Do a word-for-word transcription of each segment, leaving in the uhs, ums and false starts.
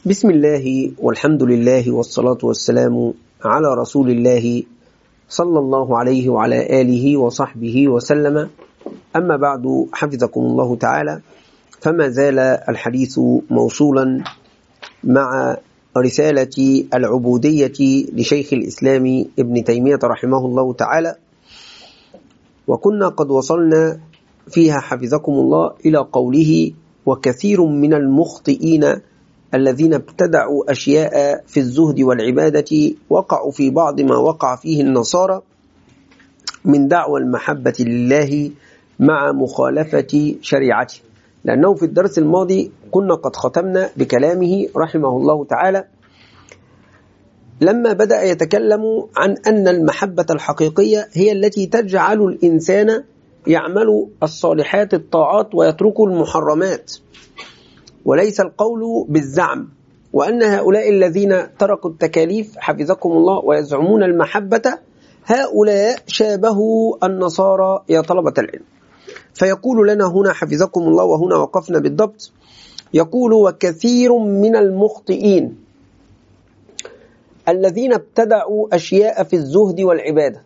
بسم الله والحمد لله والصلاة والسلام على رسول الله صلى الله عليه وعلى آله وصحبه وسلم. أما بعد، حفظكم الله تعالى، فما زال الحديث موصولا مع رسالة العبودية لشيخ الإسلام ابن تيمية رحمه الله تعالى، وكنا قد وصلنا فيها حفظكم الله إلى قوله: وكثير من المخطئين الذين ابتدعوا أشياء في الزهد والعبادة وقعوا في بعض ما وقع فيه النصارى من دعوى المحبة لله مع مخالفة شريعته. لأنه في الدرس الماضي كنا قد ختمنا بكلامه رحمه الله تعالى لما بدأ يتكلم عن أن المحبة الحقيقية هي التي تجعل الإنسان يعمل الصالحات الطاعات ويترك المحرمات، وليس القول بالزعم، وأن هؤلاء الذين تركوا التكاليف حفظكم الله ويزعمون المحبة هؤلاء شابهوا النصارى يا طلبة العلم. فيقول لنا هنا حفظكم الله، وهنا وقفنا بالضبط، يقول: وكثير من المخطئين الذين ابتدعوا أشياء في الزهد والعبادة،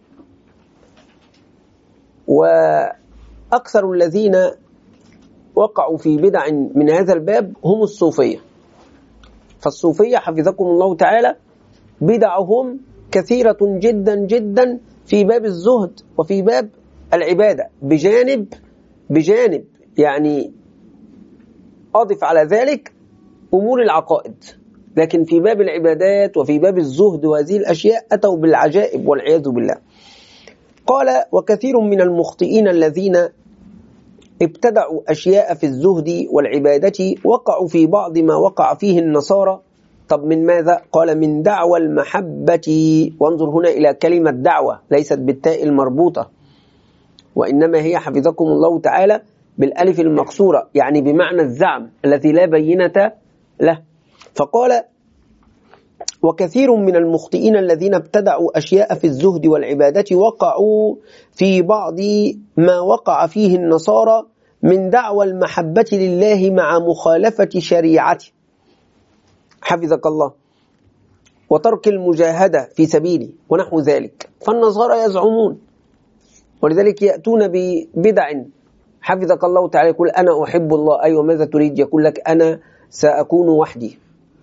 وأكثر الذين وقعوا في بدع من هذا الباب هم الصوفية. فالصوفية حفظكم الله تعالى بدعهم كثيرة جدا جدا في باب الزهد وفي باب العبادة، بجانب بجانب يعني أضف على ذلك أمور العقائد، لكن في باب العبادات وفي باب الزهد وهذه الأشياء أتوا بالعجائب والعياذ بالله. قال: وكثير من المخطئين الذين ابتدعوا أشياء في الزهد والعبادة وقعوا في بعض ما وقع فيه النصارى. طب من ماذا؟ قال: من دعوى المحبة. وانظر هنا إلى كلمة دعوة، ليست بالتاء المربوطة، وإنما هي حفظكم الله تعالى بالألف المقصورة، يعني بمعنى الزعم الذي لا بينة له. فقال: وكثير من المخطئين الذين ابتدعوا أشياء في الزهد والعبادة وقعوا في بعض ما وقع فيه النصارى من دعوى المحبة لله مع مخالفة شريعته حفظك الله، وترك المجاهدة في سبيله ونحو ذلك. فالنصارى يزعمون، ولذلك يأتون ببدع حفظك الله تعالى، يقول: أنا أحب الله. أيوة، ماذا تريد؟ يقول لك: أنا سأكون وحدي،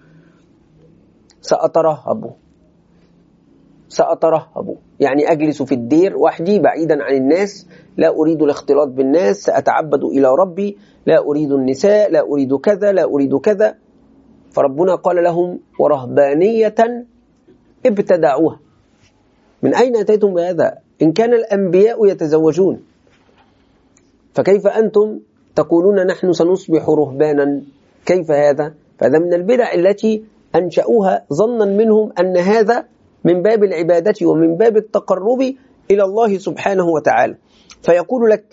سأترهب سأترهب يعني أجلس في الدير وحدي بعيدا عن الناس، لا أريد الاختلاط بالناس، سأتعبد إلى ربي، لا أريد النساء، لا أريد كذا، لا أريد كذا. فربنا قال لهم: ورهبانية ابتدعوها. من أين أتيتم بهذا؟ إن كان الأنبياء يتزوجون، فكيف أنتم تقولون نحن سنصبح رهبانا؟ كيف هذا؟ فهذا من البدع التي أنشأوها ظنا منهم أن هذا من باب العبادة ومن باب التقرب إلى الله سبحانه وتعالى. فيقول لك: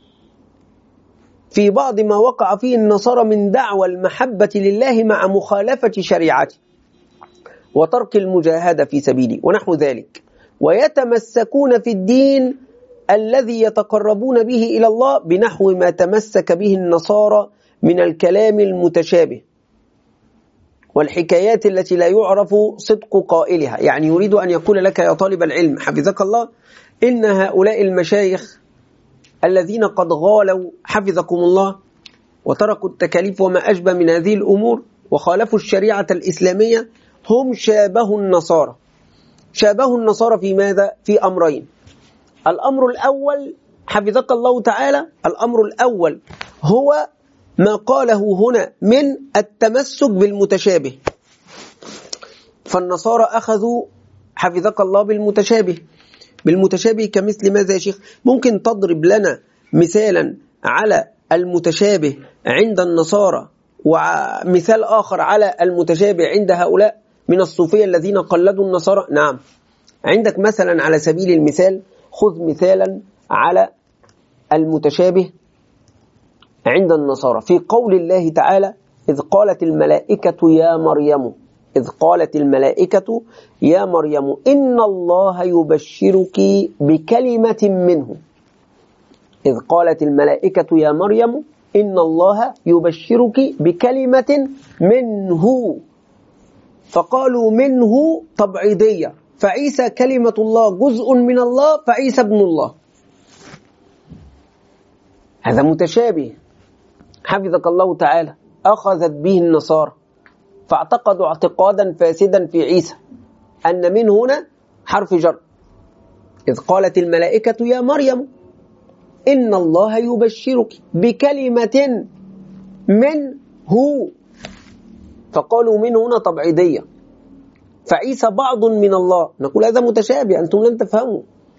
في بعض ما وقع فيه النصارى من دعوى المحبة لله مع مخالفة شريعته وترك المجاهدة في سبيله ونحو ذلك، ويتمسكون في الدين الذي يتقربون به إلى الله بنحو ما تمسك به النصارى من الكلام المتشابه والحكايات التي لا يعرف صدق قائلها. يعني يريد أن يقول لك يا طالب العلم حفظك الله، إن هؤلاء المشايخ الذين قد غالوا حفظكم الله وتركوا التكاليف وما أشبه من هذه الأمور وخالفوا الشريعة الإسلامية هم شابهوا النصارى. شابهوا النصارى في ماذا؟ في أمرين. الأمر الأول حفظك الله تعالى، الأمر الأول هو ما قاله هنا من التمسك بالمتشابه. فالنصارى أخذوا حفظك الله بالمتشابه. بالمتشابه كمثل ماذا يا شيخ؟ ممكن تضرب لنا مثالا على المتشابه عند النصارى ومثال آخر على المتشابه عند هؤلاء من الصوفية الذين قلدوا النصارى؟ نعم، عندك مثلا على سبيل المثال، خذ مثالا على المتشابه عند النصارى في قول الله تعالى: إذ قالت الملائكة يا مريم إذ قالت الملائكة يا مريم إن الله يبشرك بكلمة منه. إذ قالت الملائكة يا مريم إن الله يبشرك بكلمة منه فقالوا منه تبعيضية، فعيسى كلمة الله جزء من الله، فعيسى ابن الله. هذا متشابه حفظك الله تعالى أخذت به النصارى، فاعتقدوا اعتقادا فاسدا في عيسى، أن من هنا حرف جر، إذ قالت الملائكة يا مريم إن الله يبشرك بكلمة منه، فقالوا من هنا تبعيضية، فعيسى بعض من الله. نقول هذا متشابه، أنتم لن تفهموا.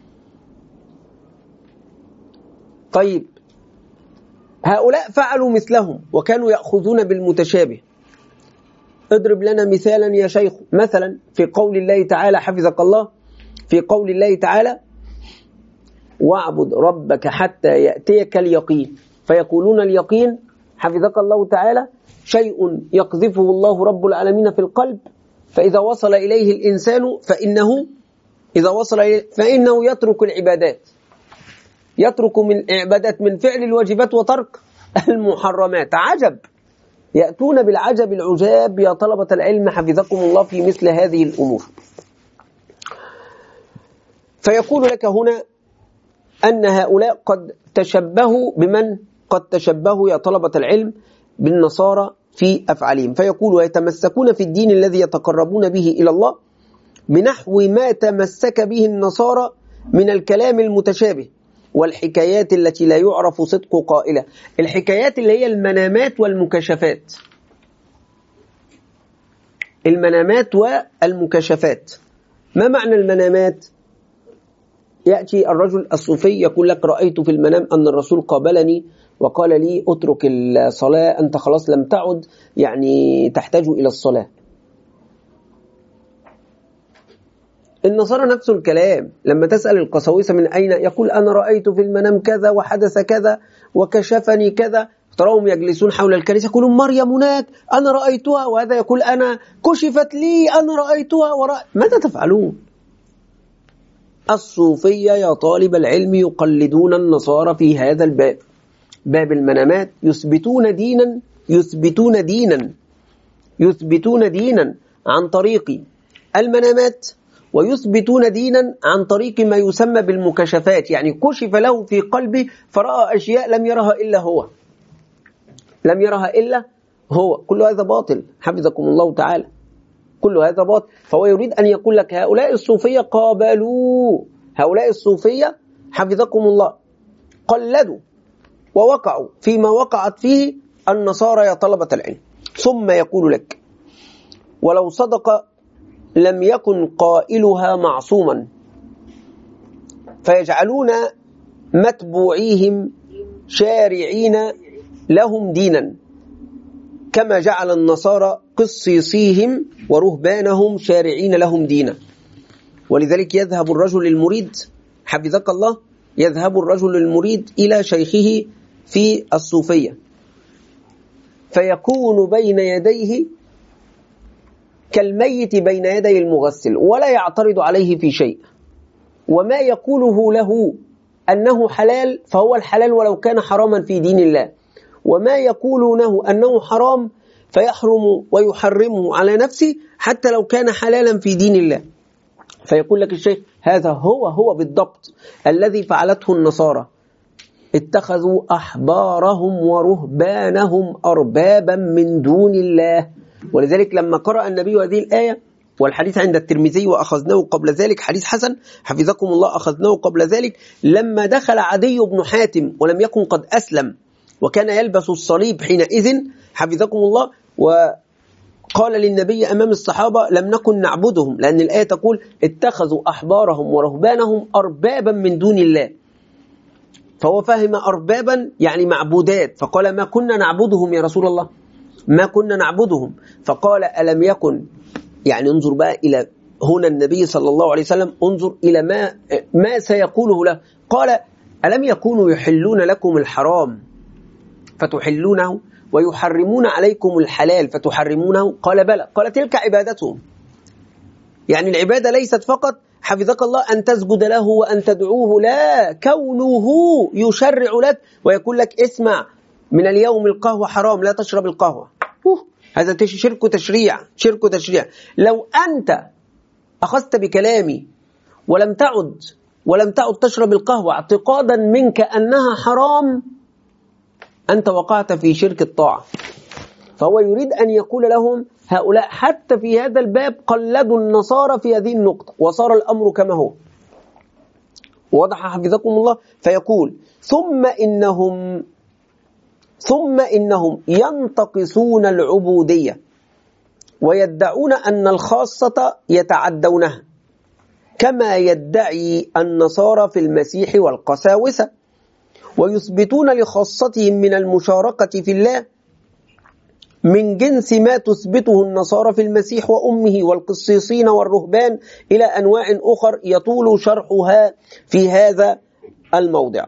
طيب هؤلاء فعلوا مثلهم وكانوا يأخذون بالمتشابه. اضرب لنا مثالا يا شيخ، مثلا في قول الله تعالى حفظك الله، في قول الله تعالى واعبد ربك حتى يأتيك اليقين، فيقولون اليقين حفظك الله تعالى شيء يقذفه الله رب العالمين في القلب، فإذا وصل إليه الإنسان فإنه إذا وصل إليه فإنه يترك العبادات، يترك من عبادات من فعل الواجبات وترك المحرمات. عجب، يأتون بالعجب العجاب يا طلبة العلم حفظكم الله في مثل هذه الأمور. فيقول لك هنا أن هؤلاء قد تشبهوا بمن؟ قد تشبهوا يا طلبة العلم بالنصارى في أفعالهم. فيقول ويتمسكون في الدين الذي يتقربون به إلى الله بنحو ما تمسك به النصارى من الكلام المتشابه والحكايات التي لا يعرف صدق قائلة. الحكايات اللي هي المنامات والمكاشفات، المنامات والمكاشفات. ما معنى المنامات؟ يأتي الرجل الصوفي يقول لك رأيت في المنام أن الرسول قابلني وقال لي اترك الصلاة، أنت خلاص لم تعد يعني تحتاج إلى الصلاة. النصارى نفس الكلام، لما تسأل القساوسة من أين، يقول أنا رأيت في المنام كذا وحدث كذا وكشفني كذا. تراهم يجلسون حول الكنيسة يقولون مريم هناك أنا رأيتها، وهذا يقول أنا كشفت لي أنا رأيتها ورأ... ماذا تفعلون؟ الصوفية يا طالب العلم يقلدون النصارى في هذا الباب، باب المنامات. يثبتون دينا يثبتون دينا يثبتون دينا عن طريق المنامات، ويثبتون دينا عن طريق ما يسمى بالمكاشفات، يعني كشف له في قلبه فرأى أشياء لم يرها إلا هو لم يرها إلا هو. كل هذا باطل حفظكم الله تعالى، كل هذا باطل. فهو يريد أن يقول لك هؤلاء الصوفية قابلوا، هؤلاء الصوفية حفظكم الله قلدوا ووقعوا فيما وقعت فيه النصارى يا طلبة العلم. ثم يقول لك ولو صدق لم يكن قائلها معصوما، فيجعلون متبوعيهم شارعين لهم دينا كما جعل النصارى قسيسيهم ورهبانهم شارعين لهم دينا. ولذلك يذهب الرجل المريد حفظك الله يذهب الرجل المريد إلى شيخه في الصوفية، فيكون بين يديه كالميت بين يدي المغسل، ولا يعترض عليه في شيء، وما يقوله له أنه حلال فهو الحلال ولو كان حراما في دين الله، وما يقولونه أنه حرام فيحرم ويحرمه على نفسه حتى لو كان حلالا في دين الله. فيقول لك الشيخ هذا هو هو بالضبط الذي فعلته النصارى، اتخذوا أحبارهم ورهبانهم أربابا من دون الله. ولذلك لما قرأ النبي هذه الآية، والحديث عند الترمذي وأخذناه قبل ذلك، حديث حسن حفظكم الله أخذناه قبل ذلك، لما دخل عدي بن حاتم ولم يكن قد أسلم وكان يلبس الصليب حينئذ حفظكم الله، وقال للنبي أمام الصحابة لم نكن نعبدهم، لأن الآية تقول اتخذوا أحبارهم ورهبانهم أربابا من دون الله، فهو فهم أربابا يعني معبودات، فقال ما كنا نعبدهم يا رسول الله، ما كنا نعبدهم. فقال ألم يكن، يعني انظر بقى إلى هنا النبي صلى الله عليه وسلم، انظر إلى ما ما سيقوله له. قال ألم يكونوا يحلون لكم الحرام فتحلونه ويحرمون عليكم الحلال فتحرمونه؟ قال بلى. قال تلك عبادتهم، يعني العبادة ليست فقط حفظك الله أن تسجد له وأن تدعوه، لا، كونه يشرع لك ويقول لك اسمع من اليوم القهوة حرام لا تشرب القهوة، هذا شرك تشريع، شرك تشريع. لو أنت أخذت بكلامي ولم تعد ولم تعد تشرب القهوة اعتقادا منك أنها حرام، أنت وقعت في شرك الطاعة. فهو يريد أن يقول لهم هؤلاء حتى في هذا الباب قلدوا النصارى في هذه النقطة، وصار الأمر كما هو. وضح حفظكم الله. فيقول ثم إنهم ثم إنهم ينتقصون العبودية ويدعون أن الخاصة يتعدونها، كما يدعي النصارى في المسيح والقساوسة، ويثبتون لخاصتهم من المشاركة في الله من جنس ما تثبته النصارى في المسيح وأمه والقسيسين والرهبان إلى أنواع أخر يطول شرحها في هذا الموضع.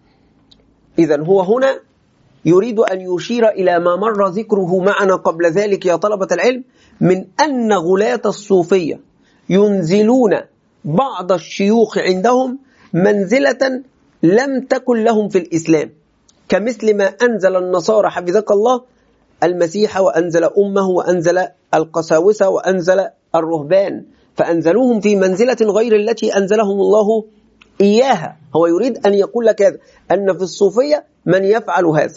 إذن هو هنا يريد أن يشير إلى ما مر ذكره معنا قبل ذلك يا طلبة العلم، من أن غلاة الصوفية ينزلون بعض الشيوخ عندهم منزلة لم تكن لهم في الإسلام، كمثل ما أنزل النصارى حفظك الله المسيح، وأنزل أمه، وأنزل القساوسة، وأنزل الرهبان، فأنزلوهم في منزلة غير التي أنزلهم الله إياها. هو يريد أن يقول لك هذا، أن في الصوفية من يفعل هذا،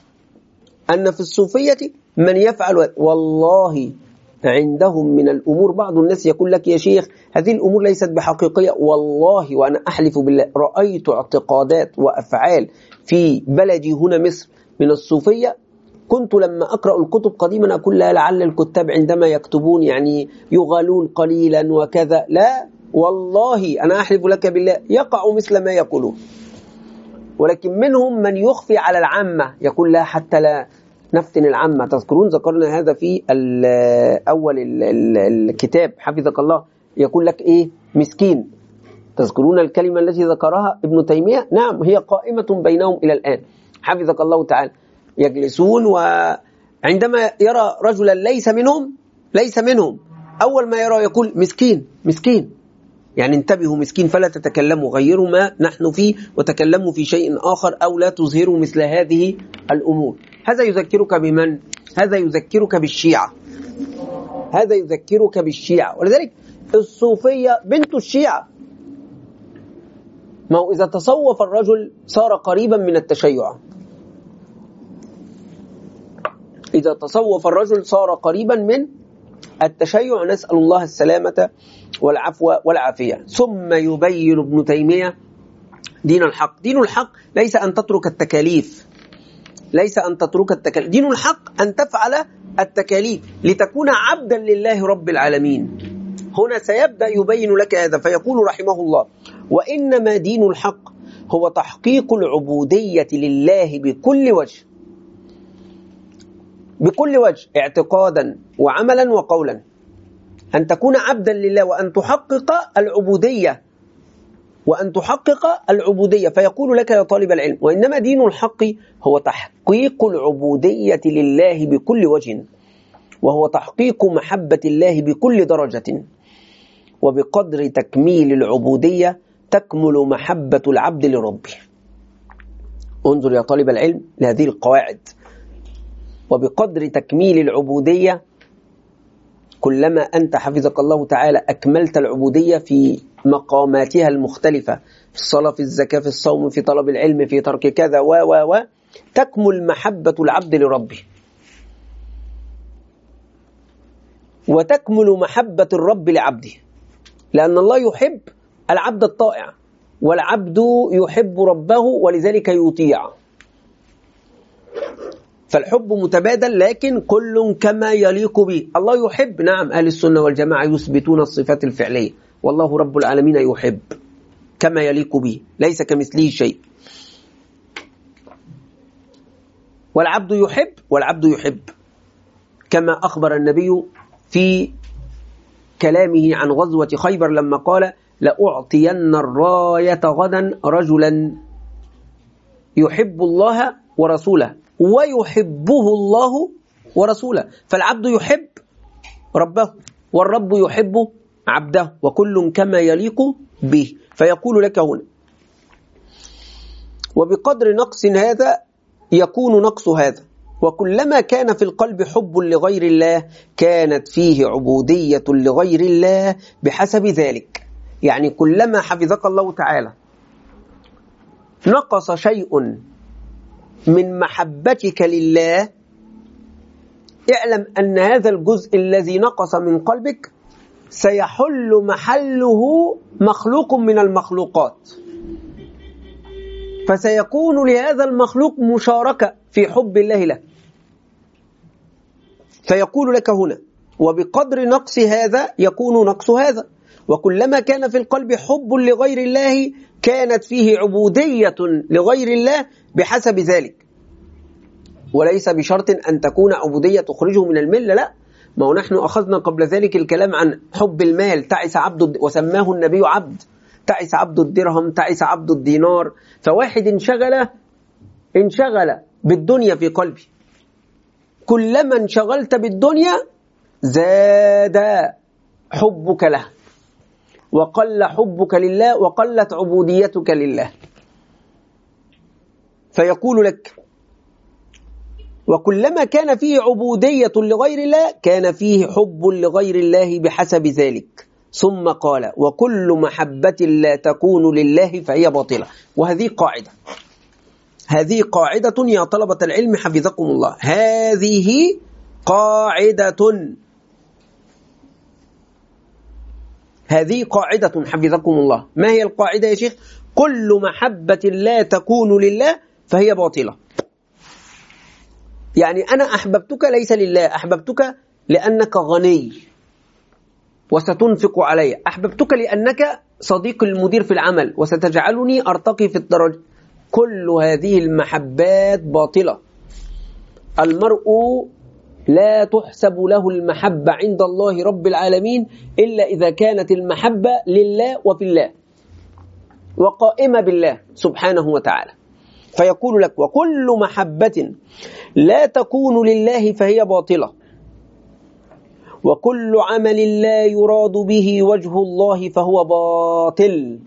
أن في الصوفية من يفعل هذا. والله عندهم من الأمور بعض الناس يقول لك يا شيخ هذه الأمور ليست بحقيقية. والله وأنا أحلف بالله رأيت اعتقادات وأفعال في بلدي هنا مصر من الصوفية، كنت لما أقرأ الكتب قديما أقول لا لعل الكتاب عندما يكتبون يعني يغالون قليلا وكذا. لا والله أنا أحلف لك بالله يقع مثل ما يقولون. ولكن منهم من يخفي على العامة، يقول لا حتى لا نفتن العامة. تذكرون ذكرنا هذا في أول الكتاب حفظك الله، يقول لك إيه مسكين. تذكرون الكلمة التي ذكرها ابن تيمية؟ نعم هي قائمة بينهم إلى الآن حفظك الله تعالى. يجلسون وعندما يرى رجلا ليس منهم ليس منهم أول ما يرى يقول مسكين مسكين، يعني انتبهوا مسكين فلا تتكلموا، غيروا ما نحن فيه وتكلموا في شيء آخر، أو لا تظهروا مثل هذه الأمور. هذا يذكرك بمن؟ هذا يذكرك بالشيعة، هذا يذكرك بالشيعة. ولذلك الصوفية بنت الشيعة. ما هو إذا تصوف الرجل صار قريبا من التشيع، إذا تصوف الرجل صار قريبا من التشيع، نسأل الله السلامة والعفو والعافية. ثم يبين ابن تيمية دين الحق. دين الحق ليس أن تترك التكاليف، ليس أن تترك التكاليف. دين الحق أن تفعل التكاليف لتكون عبدا لله رب العالمين. هنا سيبدأ يبين لك هذا، فيقول رحمه الله وإنما دين الحق هو تحقيق العبودية لله بكل وجه، بكل وجه، اعتقادا وعملا وقولا، أن تكون عبدا لله وأن تحقق العبودية، وأن تحقق العبودية. فيقول لك يا طالب العلم وإنما دين الحق هو تحقيق العبودية لله بكل وجه، وهو تحقيق محبة الله بكل درجة، وبقدر تكميل العبودية تكمل محبة العبد لربه. انظر يا طالب العلم لهذه القواعد. وبقدر تكميل العبودية، كلما أنت حفظك الله تعالى أكملت العبودية في مقاماتها المختلفة، في الصلاة، في الزكاة، في الصوم، في طلب العلم، في ترك كذا و و و تكمل محبة العبد لربه، وتكمل محبة الرب لعبده، لأن الله يحب العبد الطائع، والعبد يحب ربه ولذلك يطيع. فالحب متبادل، لكن كل كما يليق به. الله يحب، نعم أهل السنة والجماعة يثبتون الصفات الفعلية، والله رب العالمين يحب كما يليق به، ليس كمثله شيء. والعبد يحب والعبد يحب، كما أخبر النبي في كلامه عن غزوة خيبر لما قال لأعطين الراية غدا رجلا يحب الله ورسوله ويحبه الله ورسوله. فالعبد يحب ربه والرب يحب عبده، وكل كما يليق به. فيقول لك هنا وبقدر نقص هذا يكون نقص هذا، وكلما كان في القلب حب لغير الله كانت فيه عبودية لغير الله بحسب ذلك. يعني كلما حفظك الله تعالى نقص شيء من محبتك لله، اعلم أن هذا الجزء الذي نقص من قلبك سيحل محله مخلوق من المخلوقات، فسيكون لهذا المخلوق مشاركة في حب الله له، فيقول لك هنا وبقدر نقص هذا يكون نقص هذا. وكلما كان في القلب حب لغير الله كانت فيه عبودية لغير الله بحسب ذلك. وليس بشرط أن تكون عبودية تخرجه من الملة، لا، ما هو نحن أخذنا قبل ذلك الكلام عن حب المال، تعس عبد، وسماه النبي عبد، تعس عبد الدرهم، تعس عبد الدينار. فواحد انشغل انشغل بالدنيا في قلبي، كلما انشغلت بالدنيا زاد حبك له وقل حبك لله وقلت عبوديتك لله. فيقول لك وكلما كان فيه عبودية لغير الله كان فيه حب لغير الله بحسب ذلك. ثم قال وكل محبة لا تكون لله فهي باطلة. وهذه قاعدة، هذه قاعدة يا طلبة العلم حفظكم الله، هذه قاعدة، هذه قاعدة حفظكم الله. ما هي القاعدة يا شيخ؟ كل محبة لا تكون لله فهي باطلة. يعني أنا أحببتك ليس لله، أحببتك لأنك غني وستنفق علي، أحببتك لأنك صديق المدير في العمل وستجعلني أرتقي في الدرجة. كل هذه المحبات باطلة. المرء لا تحسب له المحبة عند الله رب العالمين إلا إذا كانت المحبة لله وفي الله وقائمة بالله سبحانه وتعالى. فيقول لك وكل محبة لا تكون لله فهي باطلة، وكل عمل لا يراد به وجه الله فهو باطل.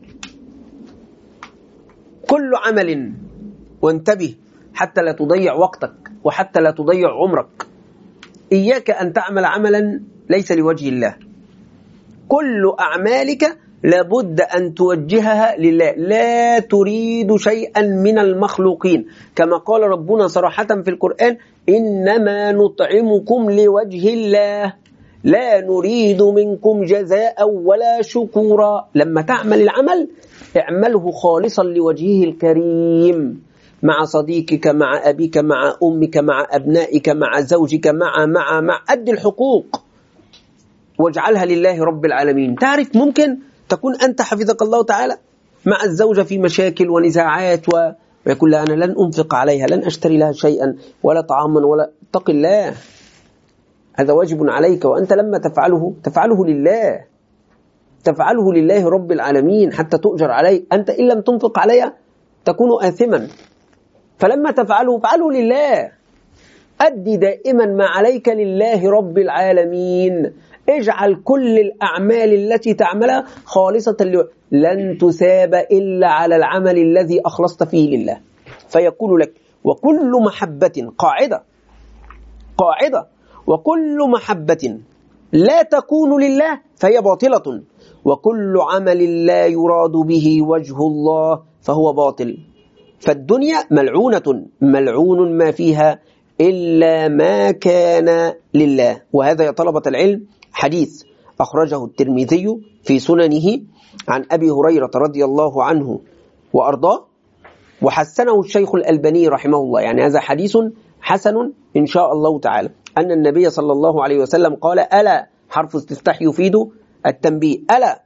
كل عمل، وانتبه حتى لا تضيع وقتك وحتى لا تضيع عمرك، إياك أن تعمل عملا ليس لوجه الله. كل أعمالك لابد أن توجهها لله، لا تريد شيئا من المخلوقين، كما قال ربنا صراحة في القرآن إنما نطعمكم لوجه الله لا نريد منكم جزاء ولا شكورا. لما تعمل العمل اعمله خالصا لوجهه الكريم، مع صديقك، مع أبيك، مع أمك، مع أبنائك، مع زوجك، مع مع مع أدي الحقوق واجعلها لله رب العالمين. تعرف ممكن تكون أنت حفظك الله تعالى مع الزوجة في مشاكل ونزاعات ويقول لها أنا لن أنفق عليها، لن أشتري لها شيئا ولا طعاما ولا، اتق الله، هذا واجب عليك. وأنت لما تفعله تفعله لله، تفعله لله رب العالمين حتى تؤجر عليه. أنت إن لم تنفق عليها تكون آثما، فلما تفعله فعله لله. أدي دائما ما عليك لله رب العالمين. اجعل كل الأعمال التي تعملها خالصة لله، لن تثاب إلا على العمل الذي أخلصت فيه لله. فيقول لك وكل محبة، قاعدة قاعدة وكل محبة لا تكون لله فهي باطلة، وكل عمل لا يراد به وجه الله فهو باطل. فالدنيا ملعونة، ملعون ما فيها إلا ما كان لله. وهذا يا طلبة العلم حديث أخرجه الترمذي في سننه عن أبي هريرة رضي الله عنه وأرضاه، وحسنه الشيخ الألباني رحمه الله. يعني هذا حديث حسن إن شاء الله تعالى، أن النبي صلى الله عليه وسلم قال ألا، حرف استفتاح يفيد التنبيه، ألا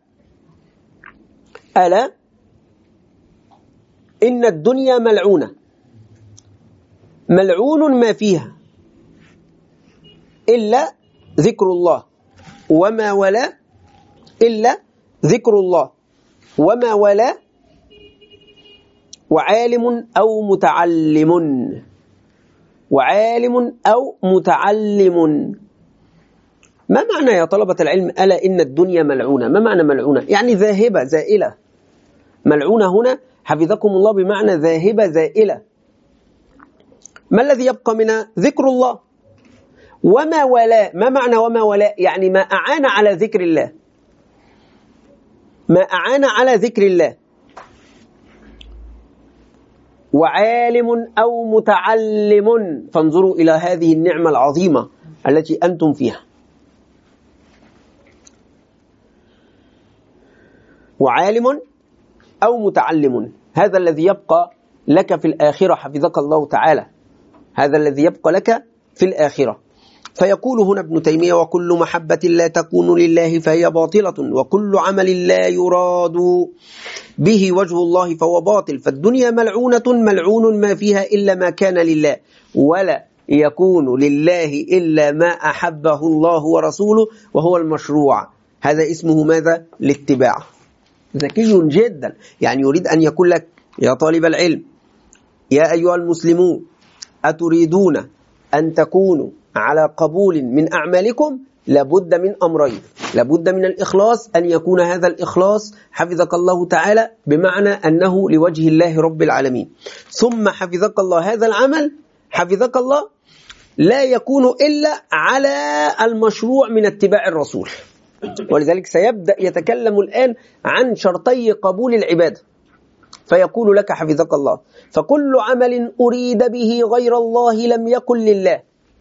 ألا إن الدنيا ملعونة، ملعون ما فيها إلا ذكر الله وما ولا، إلا ذكر الله وما ولا، وعالم أو متعلم، وعالم أو متعلم. ما معنى يا طلبة العلم ألا إن الدنيا ملعونة؟ ما معنى ملعونة؟ يعني ذاهبة زائلة. ملعونة هنا حفظكم الله بمعنى ذاهبة زائلة. ما الذي يبقى منها؟ ذكر الله وما ولاء. ما معنى وما ولاء؟ يعني ما أعان على ذكر الله، ما أعان على ذكر الله. وعالم أو متعلم، فانظروا إلى هذه النعمة العظيمة التي أنتم فيها. وعالم أو متعلم، هذا الذي يبقى لك في الآخرة حفظك الله تعالى، هذا الذي يبقى لك في الآخرة. فيقول هنا ابن تيمية: وكل محبة لا تكون لله فهي باطلة، وكل عمل لا يراد به وجه الله فهو باطل، فالدنيا ملعونة ملعون ما فيها إلا ما كان لله، ولا يكون لله إلا ما أحبه الله ورسوله وهو المشروع. هذا اسمه ماذا؟ الاتباع. ذكي جدا، يعني يريد أن يقول لك يا طالب العلم، يا أيها المسلمون، أتريدون أن تكونوا على قبول من أعمالكم؟ لابد من أمرين، لابد من الإخلاص، أن يكون هذا الإخلاص حفظك الله تعالى بمعنى أنه لوجه الله رب العالمين. ثم حفظك الله هذا العمل حفظك الله لا يكون إلا على المشروع من اتباع الرسول. ولذلك سيبدأ يتكلم الآن عن شرطي قبول العبادة، فيقول لك حفظك الله: فكل عمل أريد به غير الله لم يكن لله،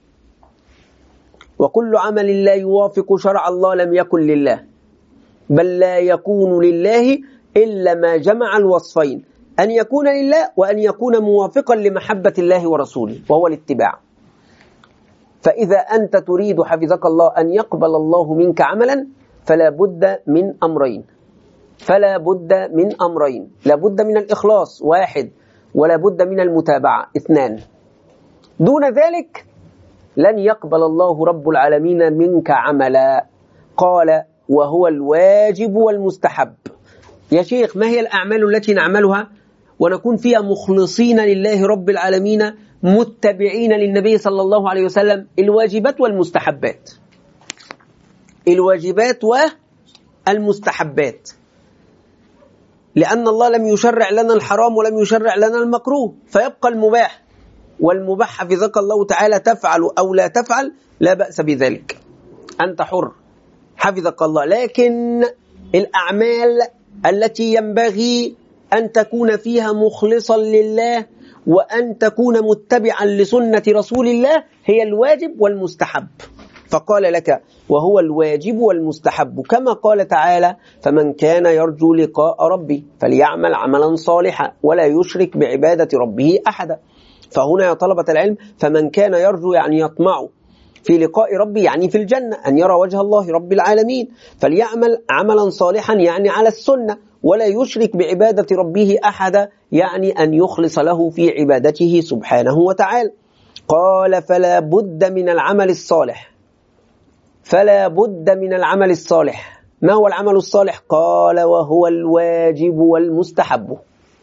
وكل عمل لا يوافق شرع الله لم يكن لله، بل لا يكون لله إلا ما جمع الوصفين، أن يكون لله وأن يكون موافقا لمحبة الله ورسوله، وهو الاتباع. فإذا أنت تريد حفظك الله أن يقبل الله منك عملا فلا بد من أمرين، فلا بد من أمرين، لا بد من الإخلاص واحد، ولا بد من المتابعة اثنان. دون ذلك لن يقبل الله رب العالمين منك عملا. قال: وهو الواجب والمستحب. يا شيخ، ما هي الأعمال التي نعملها ونكون فيها مخلصين لله رب العالمين متبعين للنبي صلى الله عليه وسلم؟ الواجبات والمستحبات، الواجبات والمستحبات، لأن الله لم يشرع لنا الحرام ولم يشرع لنا المكروه، فيبقى المباح. والمباح حفظك الله تعالى تفعل أو لا تفعل لا بأس بذلك، أنت حر حفظك الله. لكن الأعمال التي ينبغي أن تكون فيها مخلصا لله وأن تكون متبعا لسنة رسول الله هي الواجب والمستحب. فقال لك: وهو الواجب والمستحب، كما قال تعالى: فمن كان يرجو لقاء ربه فليعمل عملا صالحا ولا يشرك بعبادة ربه أحدا. فهنا يا طلبة العلم، فمن كان يرجو يعني يطمع في لقاء ربه، يعني في الجنة، أن يرى وجه الله رب العالمين، فليعمل عملا صالحا يعني على السنة، ولا يشرك بعبادة ربه أحدا يعني أن يخلص له في عبادته سبحانه وتعالى. قال: فلا بد من العمل الصالح، فلا بد من العمل الصالح. ما هو العمل الصالح؟ قال: وهو الواجب والمستحب،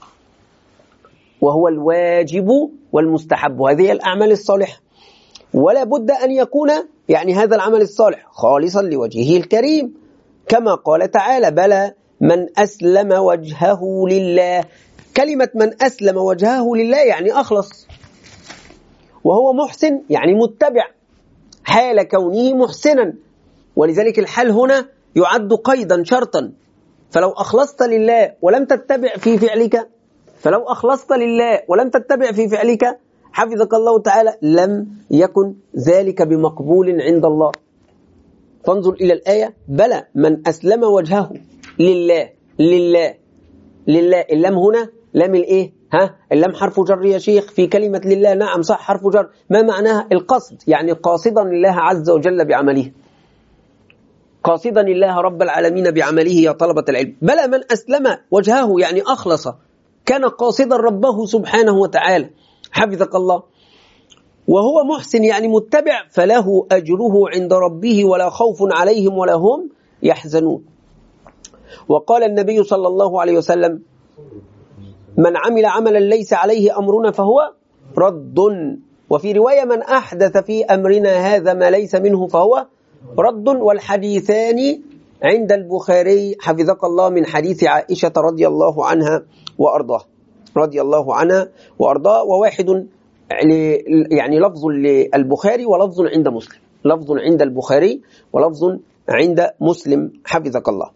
وهو الواجب والمستحب، هذه الأعمال الصالحة. ولا بد أن يكون يعني هذا العمل الصالح خالصا لوجهه الكريم، كما قال تعالى: بلى من أسلم وجهه لله. كلمة من أسلم وجهه لله يعني أخلص، وهو محسن يعني متبع حال كونه محسنا، ولذلك الحال هنا يعد قيدا شرطا. فلو أخلصت لله ولم تتبع في فعلك، فلو أخلصت لله ولم تتبع في فعلك حفظك الله تعالى لم يكن ذلك بمقبول عند الله. فانظر إلى الآية: بلى من أسلم وجهه لله، لله لله. اللام هنا لام الإيه؟ ها؟ اللام حرف جر يا شيخ في كلمة لله. نعم صح، حرف جر. ما معناها؟ القصد، يعني قاصدا لله عز وجل بعمله، قاصدا الله رب العالمين بعمله يا طلبة العلم. بلى من أسلم وجهه يعني أخلص، كان قاصدا ربه سبحانه وتعالى حفظك الله. وهو محسن يعني متبع، فله أجره عند ربه ولا خوف عليهم ولا هم يحزنون. وقال النبي صلى الله عليه وسلم: من عمل عملا ليس عليه أمرنا فهو رد. وفي رواية: من أحدث في أمرنا هذا ما ليس منه فهو رد. والحديثان عند البخاري حفظك الله من حديث عائشة رضي الله عنها وأرضاه، رضي الله عنها وأرضاه. وواحد يعني لفظ للبخاري ولفظ عند مسلم، لفظ عند البخاري ولفظ عند مسلم حفظك الله.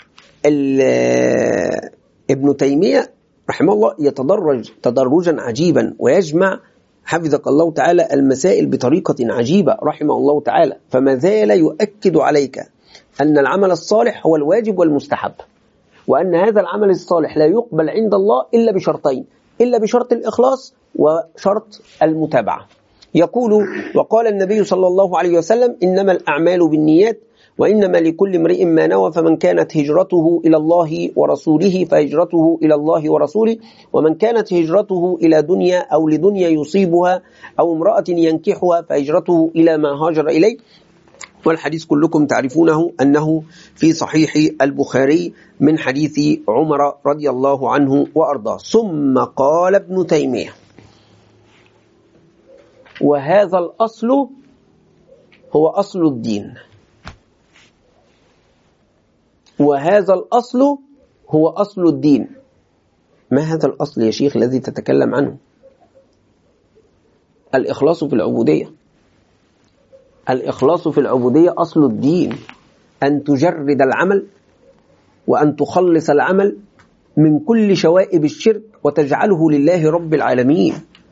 ابن تيمية رحمه الله يتدرج تدرجا عجيبا ويجمع حفظك الله تعالى المسائل بطريقة عجيبة رحمه الله تعالى، فما زال يؤكد عليك أن العمل الصالح هو الواجب والمستحب، وأن هذا العمل الصالح لا يقبل عند الله إلا بشرطين، إلا بشرط الإخلاص وشرط المتابعة. يقول وقال النبي صلى الله عليه وسلم إنما الأعمال بالنيات وإنما لكل امرئ ما نوى، فمن كانت هجرته إلى الله ورسوله فهجرته إلى الله ورسوله، ومن كانت هجرته إلى دنيا أو لدنيا يصيبها أو امرأة ينكحها فهجرته إلى ما هاجر إليه. والحديث كلكم تعرفونه أنه في صحيح البخاري من حديث عمر رضي الله عنه وأرضاه. ثم قال ابن تيمية وهذا الأصل هو أصل الدين، وهذا الأصل هو أصل الدين. ما هذا الأصل يا شيخ الذي تتكلم عنه؟ الإخلاص في العبودية. الإخلاص في العبودية أصل الدين، أن تجرد العمل وأن تخلص العمل من كل شوائب الشرك وتجعله لله رب العالمين.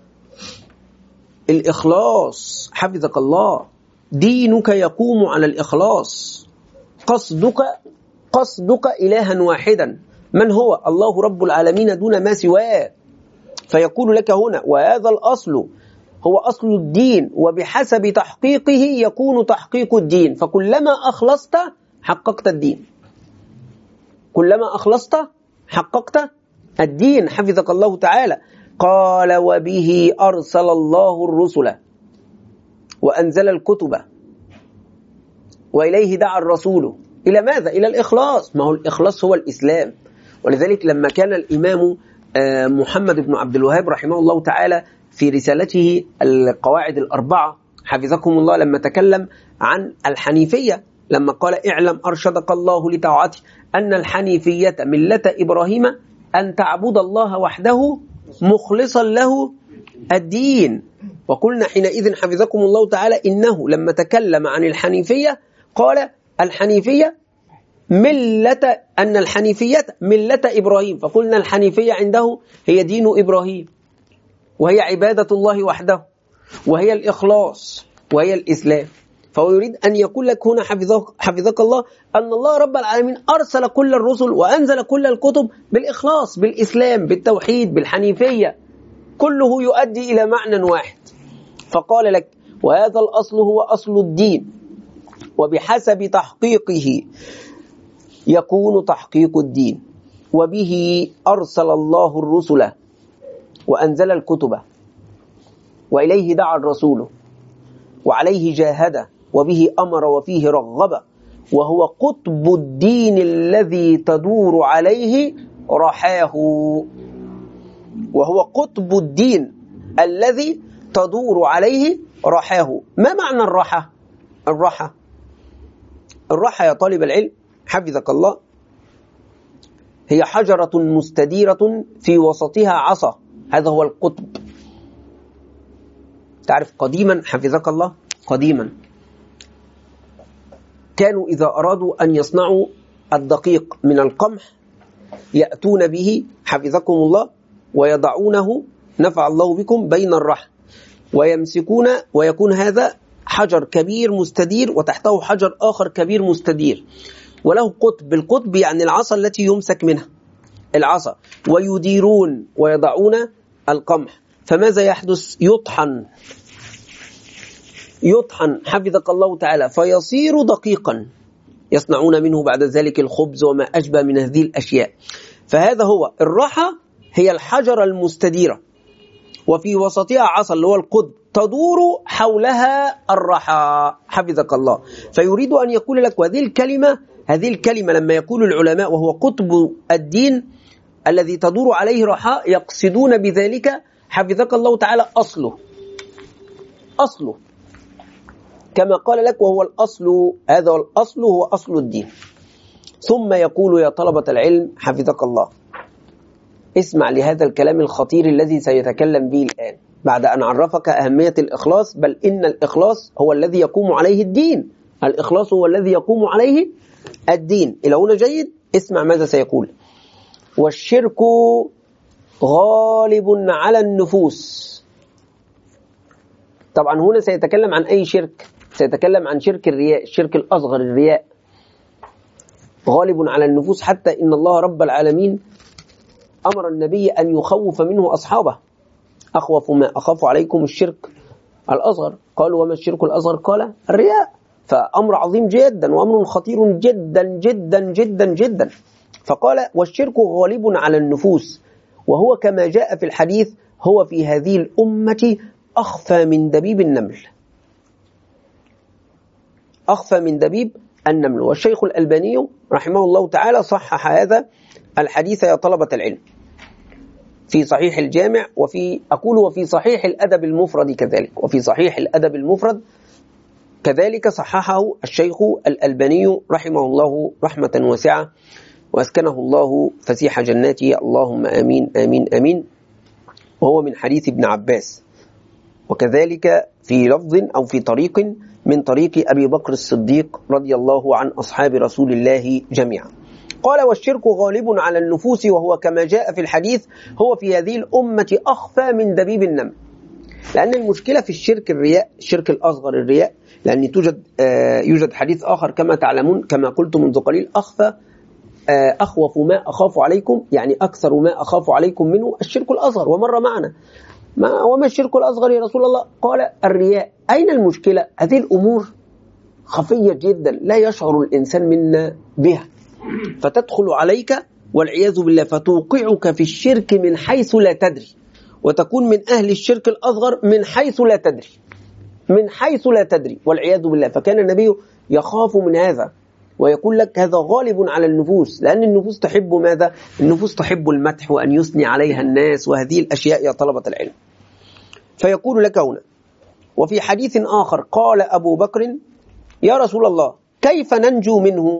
الإخلاص حفظك الله، دينك يقوم على الإخلاص، قصدك قصدك إلها واحدا، من هو؟ الله رب العالمين دون ما سواه. فيقول لك هنا وهذا الأصل هو أصل الدين، وبحسب تحقيقه يكون تحقيق الدين، فكلما أخلصت حققت الدين، كلما أخلصت حققت الدين حفظك الله تعالى. قال وبه أرسل الله الرسل وأنزل الكتب وإليه دعا الرسول. إلى ماذا؟ إلى الإخلاص. ما هو الإخلاص هو الإسلام. ولذلك لما كان الإمام محمد بن عبد الوهاب رحمه الله تعالى في رسالته القواعد الأربعة حفظكم الله لما تكلم عن الحنيفية، لما قال اعلم أرشدك الله لطاعته أن الحنيفية ملة إبراهيم أن تعبد الله وحده مخلصا له الدين. وقلنا حينئذ حفظكم الله تعالى إنه لما تكلم عن الحنيفية قال الحنيفية ملة أن الحنيفية ملة إبراهيم، فقلنا الحنيفية عنده هي دين إبراهيم، وهي عبادة الله وحده، وهي الإخلاص، وهي الإسلام. فهو يريد أن يقول لك هنا حفظك, حفظك الله أن الله رب العالمين أرسل كل الرسل وأنزل كل الكتب بالإخلاص، بالإسلام، بالتوحيد، بالحنيفية، كله يؤدي إلى معنى واحد. فقال لك وهذا الأصل هو أصل الدين، وبحسب تحقيقه يكون تحقيق الدين، وبه أرسل الله الرسل وأنزل الكتب وإليه دعا الرسول وعليه جاهد وبه أمر وفيه رغب، وهو قطب الدين الذي تدور عليه رحاه. وهو قطب الدين الذي تدور عليه رحاه. ما معنى الرحى؟ الرحى الرحى يا طالب العلم حفظك الله هي حجرة مستديرة في وسطها عصا، هذا هو القطب. تعرف قديما حفظك الله قديما كانوا إذا أرادوا أن يصنعوا الدقيق من القمح يأتون به حفظكم الله ويضعونه نفع الله بكم بين الرحى ويمسكون، ويكون هذا حجر كبير مستدير وتحته حجر آخر كبير مستدير وله قطب. القطب يعني العصا التي يمسك منها العصا، ويديرون ويضعون القمح. فماذا يحدث؟ يطحن يطحن حفظك الله تعالى فيصير دقيقا، يصنعون منه بعد ذلك الخبز وما أشبه من هذه الأشياء. فهذا هو الرحى، هي الحجرة المستديرة وفي وسطها عصا اللي هو القطب تدور حولها الرحى حفظك الله. فيريد أن يقول لك وهذه الكلمة هذه الكلمة لما يقول العلماء وهو قطب الدين الذي تدور عليه رحى يقصدون بذلك حفظك الله تعالى أصله أصله كما قال لك وهو الأصل، هذا الأصل هو أصل الدين. ثم يقول يا طلبة العلم حفظك الله اسمع لهذا الكلام الخطير الذي سيتكلم به الآن بعد أن عرفك أهمية الإخلاص، بل إن الإخلاص هو الذي يقوم عليه الدين. الإخلاص هو الذي يقوم عليه الدين. إلى هنا جيد؟ اسمع ماذا سيقول. والشرك غالب على النفوس. طبعا هنا سيتكلم عن أي شرك؟ سيتكلم عن شرك الرياء، الشرك الأصغر، الرياء غالب على النفوس، حتى إن الله رب العالمين أمر النبي أن يخوف منه أصحابه. أخوف ما أخاف عليكم الشرك الأصغر. قالوا وما الشرك الأصغر؟ قال الرياء. فأمر عظيم جدا وأمر خطير جدا جدا جدا جدا. فقال والشرك غالب على النفوس، وهو كما جاء في الحديث هو في هذه الأمة أخفى من دبيب النمل. أخفى من دبيب النمل. والشيخ الألباني رحمه الله تعالى صحح هذا الحديث يا طلبة العلم في صحيح الجامع، وفي أقول وفي صحيح الأدب المفرد كذلك، وفي صحيح الأدب المفرد كذلك صححه الشيخ الألباني رحمه الله رحمة واسعة، وأسكنه الله فسيح جناته، اللهم آمين آمين آمين. وهو من حديث ابن عباس، وكذلك في لفظ أو في طريق من طريق أبي بكر الصديق رضي الله عن أصحاب رسول الله جميعا. قال والشرك غالب على النفوس، وهو كما جاء في الحديث هو في هذه الأمة أخفى من دبيب النمل. لأن المشكلة في الشرك الرياء، الشرك الأصغر الرياء، لأن توجد آه يوجد حديث آخر كما تعلمون كما قلت منذ قليل، أخفى آه أخوف ما أخاف عليكم، يعني أكثر ما أخاف عليكم منه الشرك الأصغر. ومر معنا ما وما الشرك الأصغر يا رسول الله؟ قال الرياء. أين المشكلة؟ هذه الأمور خفية جدا لا يشعر الإنسان منا بها، فتدخل عليك والعياذ بالله فتوقعك في الشرك من حيث لا تدري، وتكون من أهل الشرك الأصغر من حيث لا تدري، من حيث لا تدري والعياذ بالله. فكان النبي يخاف من هذا ويقول لك هذا غالب على النفوس، لأن النفوس تحب ماذا؟ النفوس تحب المدح وأن يثني عليها الناس وهذه الأشياء يا طلبة العلم. فيقول لك هنا وفي حديث آخر قال أبو بكر يا رسول الله كيف ننجو منه؟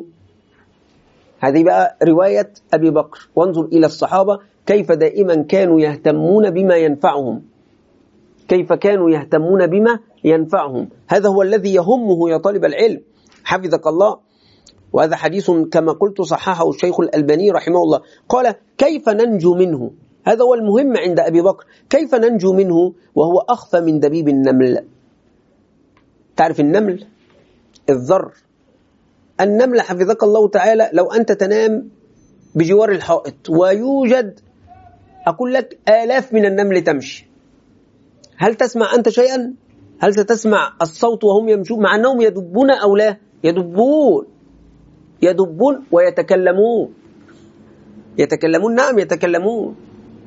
هذه بقى رواية أبي بكر. وانظر إلى الصحابة كيف دائما كانوا يهتمون بما ينفعهم، كيف كانوا يهتمون بما ينفعهم. هذا هو الذي يهمه يا طالب العلم حفظك الله. وهذا حديث كما قلت صححه الشيخ الألباني رحمه الله. قال كيف ننجو منه؟ هذا هو المهم عند أبي بكر، كيف ننجو منه وهو أخفى من دبيب النمل. تعرف النمل؟ الذر. النمل حفظك الله تعالى لو أنت تنام بجوار الحائط ويوجد أقول لك آلاف من النمل تمشي، هل تسمع أنت شيئا؟ هل ستسمع الصوت وهم يمشون مع أنهم يدبون أو لا؟ يدبون يدبون ويتكلمون يتكلمون نعم يتكلمون.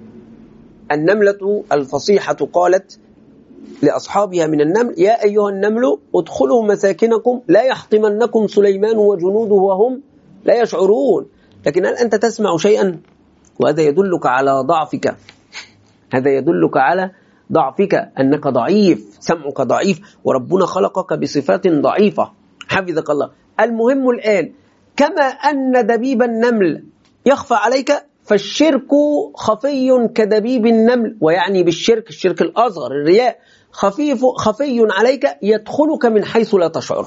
النملة الفصيحة قالت لأصحابها من النمل يا أيها النمل ادخلوا مساكنكم لا يحطمنكم سليمان وجنوده وهم لا يشعرون. لكن هل أنت تسمع شيئا؟ وهذا يدلك على ضعفك، هذا يدلك على ضعفك، أنك ضعيف، سمعك ضعيف، وربنا خلقك بصفات ضعيفة حفظك الله. المهم الآن كما أن دبيب النمل يخفى عليك، فالشرك خفي كدبيب النمل، ويعني بالشرك الشرك الأصغر الرياء خفيف خفي عليك يدخلك من حيث لا تشعر.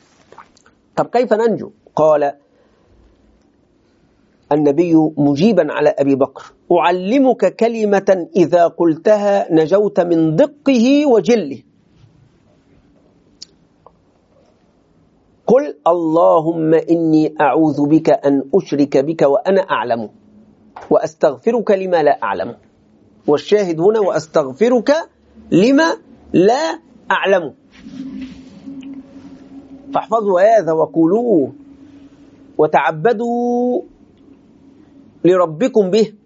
طب كيف ننجو؟ قال النبي مجيبا على أبي بكر أعلمك كلمة إذا قلتها نجوت من دقه وجله. قل اللهم إني أعوذ بك أن أشرك بك وأنا أعلم وأستغفرك لما لا أعلم. والشاهد هنا وأستغفرك لما لا أعلم. فاحفظوا هذا وقولوه وتعبدوا لربكم به.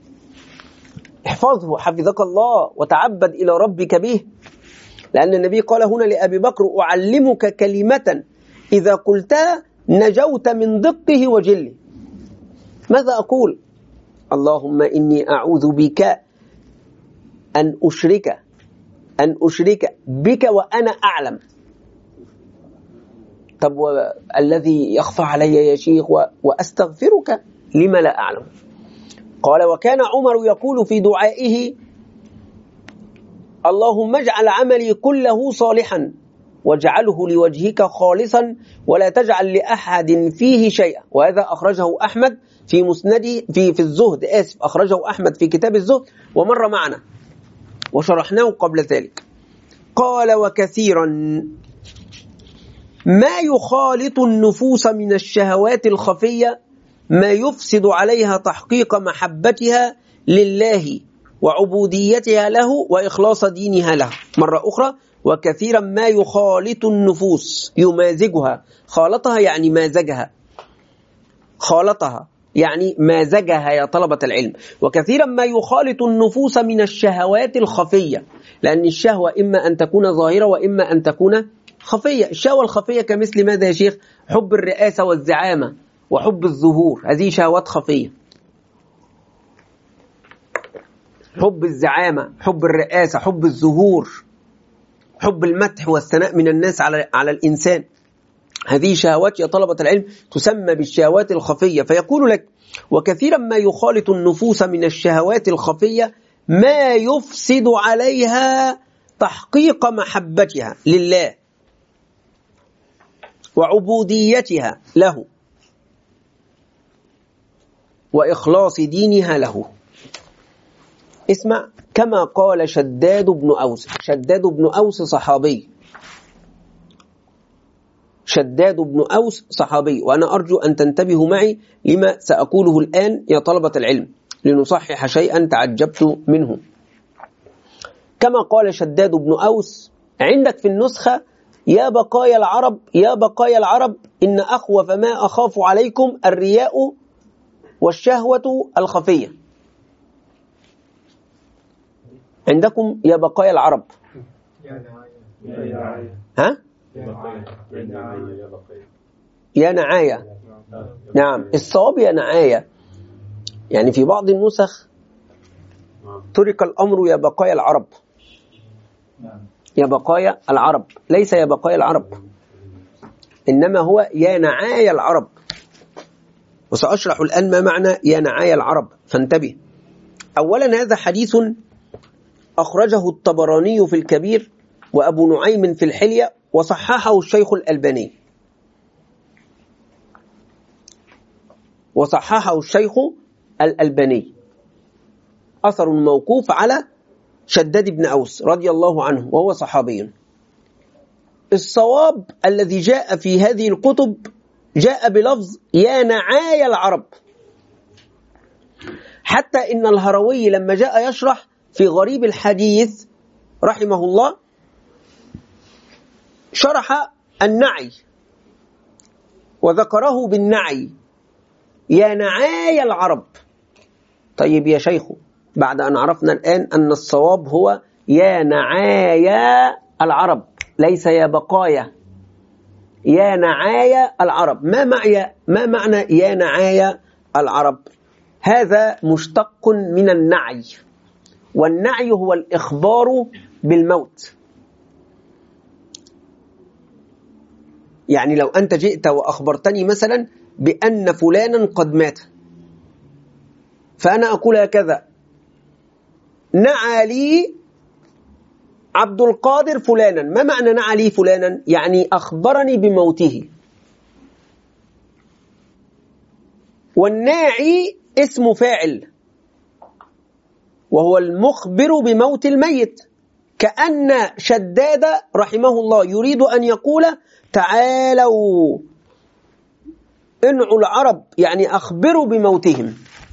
احفظه حفظك الله وتعبد إلى ربك به، لأن النبي قال هنا لأبي بكر أعلمك كلمة إذا قلتها نجوت من دقه وجله. ماذا أقول؟ اللهم إني أعوذ بك أن أشرك أن أشرك بك وأنا أعلم. طب الذي يخفى علي يا شيخ وأستغفرك لما لا أعلم. قال وكان عمر يقول في دعائه اللهم اجعل عملي كله صالحا واجعله لوجهك خالصا ولا تجعل لأحد فيه شيئا. وهذا أخرجه أحمد في مسنده في في الزهد آسف أخرجه أحمد في كتاب الزهد ومر معنا وشرحناه قبل ذلك. قال وكثيرا ما يخالط النفوس من الشهوات الخفية ما يفسد عليها تحقيق محبتها لله وعبوديتها له وإخلاص دينها له. مرة أخرى وكثيرا ما يخالط النفوس يمازجها. خالطها يعني مازجها، خالطها يعني مازجها يا طلبة العلم. وكثيرا ما يخالط النفوس من الشهوات الخفية، لأن الشهوة إما أن تكون ظاهرة وإما أن تكون خفية. الشهوة الخفية كمثل ماذا يا شيخ؟ حب الرئاسة والزعامة وحب الظهور، هذه شهوات خفية. حب الزعامة، حب الرئاسة، حب الظهور، حب المدح والثناء من الناس على على الإنسان، هذه شهوات يا طلبة العلم تسمى بالشهوات الخفية. فيقول لك وكثيرا ما يخالط النفوس من الشهوات الخفية ما يفسد عليها تحقيق محبتها لله وعبوديتها له وإخلاص دينها له. اسمع كما قال شداد بن أوس. شداد بن أوس صحابي، شداد بن أوس صحابي، وأنا أرجو أن تنتبهوا معي لما سأقوله الآن يا طلبة العلم لنصحح شيئا تعجبت منه. كما قال شداد بن أوس عندك في النسخة يا بقايا العرب يا بقايا العرب إن أخوف ما أخاف عليكم الرياء والشهوة الخفية. عندكم يا بقايا العرب ها؟ يا نعاية. نعم الصواب يا نعاية، يعني في بعض النسخ ترك الأمر يا بقايا العرب، يا بقايا العرب، ليس يا بقايا العرب إنما هو يا نعايا العرب. وسأشرح الآن ما معنى يا نعايا العرب فانتبه. أولا هذا حديث أخرجه الطبراني في الكبير وأبو نعيم في الحلية وصححه الشيخ الألباني وصححه الشيخ الألباني أثر موقوف على شداد بن أوس رضي الله عنه وهو صحابي. الصواب الذي جاء في هذه الكتب جاء بلفظ يا نعايا العرب، حتى إن الهروي لما جاء يشرح في غريب الحديث رحمه الله شرح النعي وذكره بالنعي يا نعايا العرب. طيب يا شيخ بعد أن عرفنا الآن أن الصواب هو يا نعايا العرب ليس يا بقايا، يا نعايا العرب، ما معنى ما معنى يا نعايا العرب؟ هذا مشتق من النعي، والنعي هو الإخبار بالموت. يعني لو أنت جئت وأخبرتني مثلا بأن فلانا قد مات، فأنا أقول هكذا نعى لي عبد القادر فلانا. ما معنى نعى لي فلانا؟ يعني أخبرني بموته. والناعي اسم فاعل وهو المخبر بموت الميت، كأن شداد رحمه الله يريد أن يقول تعالوا انعوا العرب، يعني أخبروا بموتهم.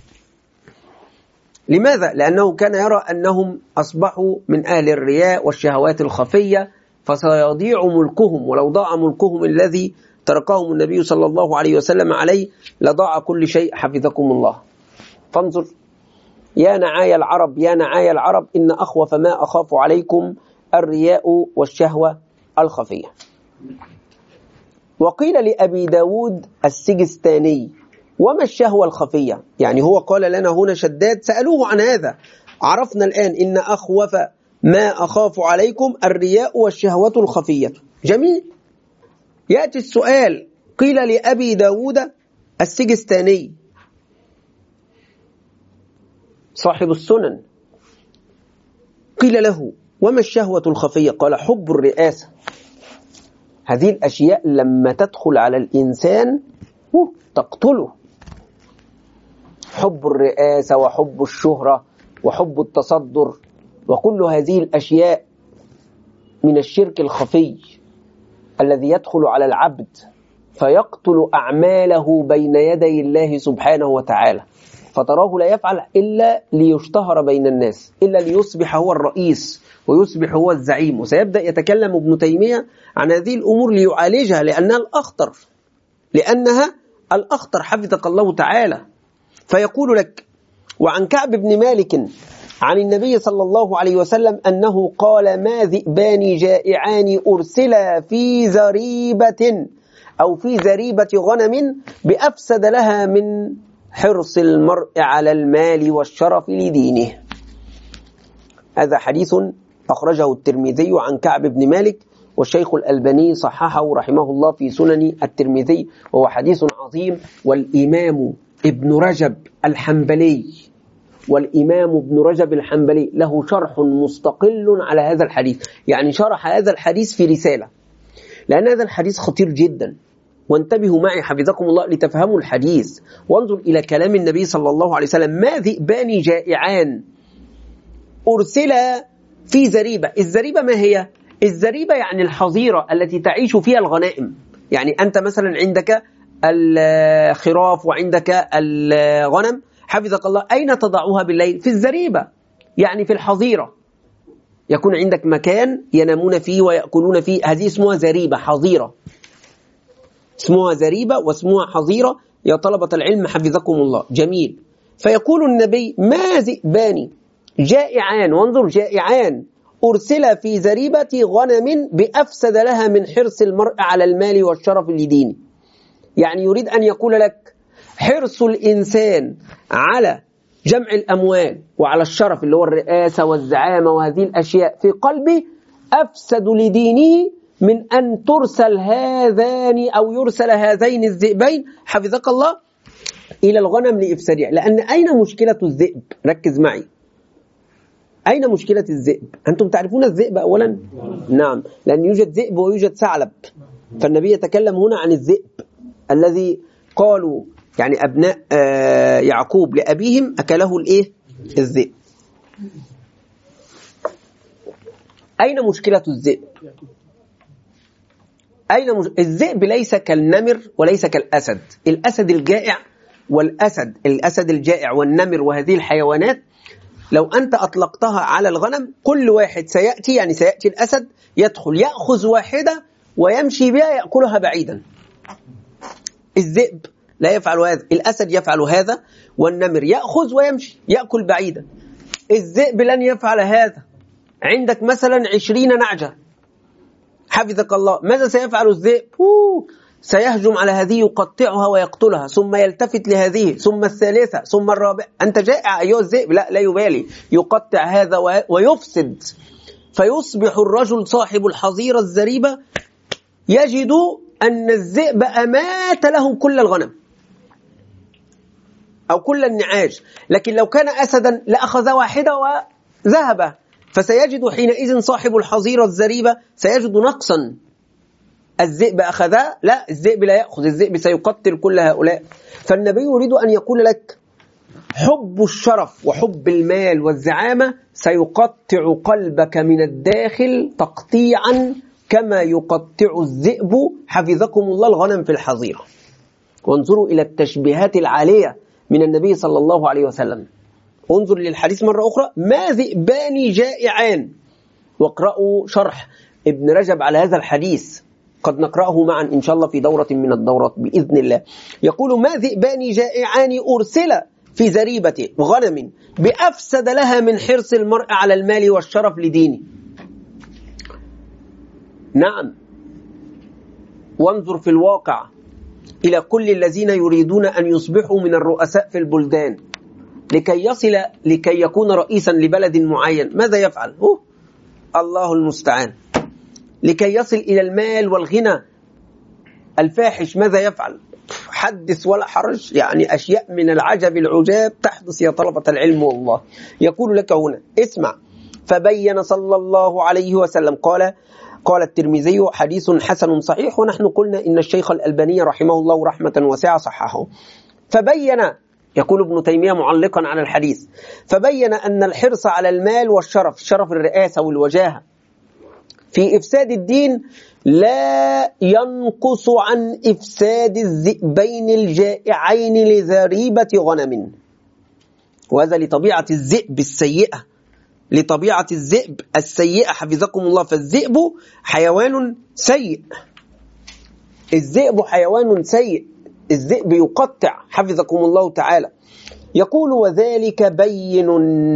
لماذا؟ لأنه كان يرى أنهم أصبحوا من أهل الرياء والشهوات الخفية فسيضيع ملكهم، ولو ضاع ملكهم الذي تركهم النبي صلى الله عليه وسلم عليه لضاع كل شيء حفظكم الله. فانظر يا نعايا العرب يا نعايا العرب إن أخوف ما أخاف عليكم الرياء والشهوة الخفية. وقيل لأبي داود السجستاني وما الشهوة الخفية؟ يعني هو قال لنا هنا شداد، سألوه عن هذا. عرفنا الآن إن أخوف ما أخاف عليكم الرياء والشهوة الخفية. جميل. يأتي السؤال قيل لأبي داود السجستاني صاحب السنن. قيل له وما الشهوة الخفية؟ قال حب الرئاسة. هذه الأشياء لما تدخل على الإنسان تقتله. حب الرئاسة وحب الشهرة وحب التصدر وكل هذه الأشياء من الشرك الخفي الذي يدخل على العبد فيقتل أعماله بين يدي الله سبحانه وتعالى، فتراه لا يفعل إلا ليشتهر بين الناس، إلا ليصبح هو الرئيس ويصبح هو الزعيم. وسيبدأ يتكلم ابن تيمية عن هذه الأمور ليعالجها، لأنها الأخطر لأنها الأخطر حفظك الله تعالى. فيقول لك وعن كعب بن مالك عن النبي صلى الله عليه وسلم أنه قال ما ذئبان جائعان أرسلا في زريبة أو في زريبة غنم بأفسد لها من حرص المرء على المال والشرف لدينه. هذا حديث أخرجه الترمذي عن كعب بن مالك، والشيخ الألباني صححه رحمه الله في سنن الترمذي، وهو حديث عظيم. والإمام ابن رجب الحنبلي والإمام ابن رجب الحنبلي له شرح مستقل على هذا الحديث، يعني شرح هذا الحديث في رسالة، لأن هذا الحديث خطير جدا. وانتبهوا معي حفظكم الله لتفهموا الحديث، وانظر إلى كلام النبي صلى الله عليه وسلم ما ذئبان جائعان أرسلا في زريبة. الزريبة ما هي؟ الزريبة يعني الحظيرة التي تعيش فيها الغنائم. يعني أنت مثلا عندك الخراف وعندك الغنم حفظك الله، أين تضعها بالليل؟ في الزريبة، يعني في الحظيرة. يكون عندك مكان ينامون فيه ويأكلون فيه، هذه اسمها زريبة حظيرة، اسمها زريبة واسمها حظيرة يا طلبة العلم حفظكم الله. جميل. فيقول النبي ما ذئبان جائعان، وانظر جائعان أرسل في زريبة غنم بأفسد لها من حرص المرء على المال والشرف لدينه. يعني يريد أن يقول لك حرص الإنسان على جمع الأموال وعلى الشرف اللي هو الرئاسة والزعامة وهذه الأشياء في قلبه أفسد لدينه من أن ترسل هذان أو يرسل هذين الذئبين حفظك الله إلى الغنم لإفسادها. لأن أين مشكلة الذئب؟ ركز معي، أين مشكلة الذئب؟ أنتم تعرفون الذئب أولا؟ نعم، لأن يوجد ذئب ويوجد ثعلب، فالنبي يتكلم هنا عن الذئب الذي قالوا يعني أبناء يعقوب لأبيهم أكله الإيه؟ الذئب. أين مشكلة الذئب؟ أين مش... الذئب ليس كالنمر وليس كالأسد. الأسد الجائع والأسد الأسد الجائع والنمر وهذه الحيوانات لو أنت أطلقتها على الغنم كل واحد سيأتي، يعني سيأتي الأسد يدخل يأخذ واحدة ويمشي بها يأكلها بعيدا. الذئب لا يفعل هذا، الأسد يفعل هذا، والنمر يأخذ ويمشي يأكل بعيدا. الذئب لن يفعل هذا. عندك مثلا عشرين نعجة حفظك الله، ماذا سيفعل الذئب؟ سيهجم على هذه يقطعها ويقتلها، ثم يلتفت لهذه، ثم الثالثة، ثم الرابعة. أنت جائع أيها الذئب؟ لا لا يبالي، يقطع هذا ويفسد. فيصبح الرجل صاحب الحظيرة الزريبة يجد أن الذئب أمات له كل الغنم أو كل النعاج، لكن لو كان أسدا لأخذ واحدة وذهب. فسيجد حينئذ صاحب الحظيرة الزريبة سيجد نقصا. الذئب أخذها؟ لا، الذئب لا يأخذ، الذئب سيقتل كل هؤلاء. فالنبي يريد أن يقول لك حب الشرف وحب المال والزعامة سيقطع قلبك من الداخل تقطيعا كما يقطع الذئب حفظكم الله الغنم في الحظيرة. وانظروا إلى التشبيهات العالية من النبي صلى الله عليه وسلم. انظر للحديث مرة أخرى ما ذئبان جائعان، واقرأوا شرح ابن رجب على هذا الحديث، قد نقرأه معا إن شاء الله في دورة من الدورات بإذن الله. يقول ما ذئبان جائعان أرسل في زريبة غنم بأفسد لها من حرص المرء على المال والشرف لدينه. نعم، وانظر في الواقع إلى كل الذين يريدون أن يصبحوا من الرؤساء في البلدان لكي يصل لكي يكون رئيسا لبلد معين. ماذا يفعل؟ أوه الله المستعان. لكي يصل إلى المال والغنى الفاحش ماذا يفعل؟ حدث ولا حرج، يعني أشياء من العجب العجاب تحدث يا طلبة العلم والله. يقول لك هنا اسمع: فبين صلى الله عليه وسلم قال قال الترمذي حديث حسن صحيح، ونحن قلنا إن الشيخ الألباني رحمه الله رحمة واسعة صححه. فبين، يقول ابن تيمية معلقا على الحديث، فبين أن الحرص على المال والشرف، شرف الرئاسة والوجاهة، في إفساد الدين لا ينقص عن إفساد الذئبين الجائعين لذريبة غنم. وهذا لطبيعة الذئب السيئة، لطبيعة الذئب السيئة حفظكم الله. فالذئب حيوان سيء، الذئب حيوان سيء، الذئب يقطع حفظكم الله تعالى. يقول: وذلك بين،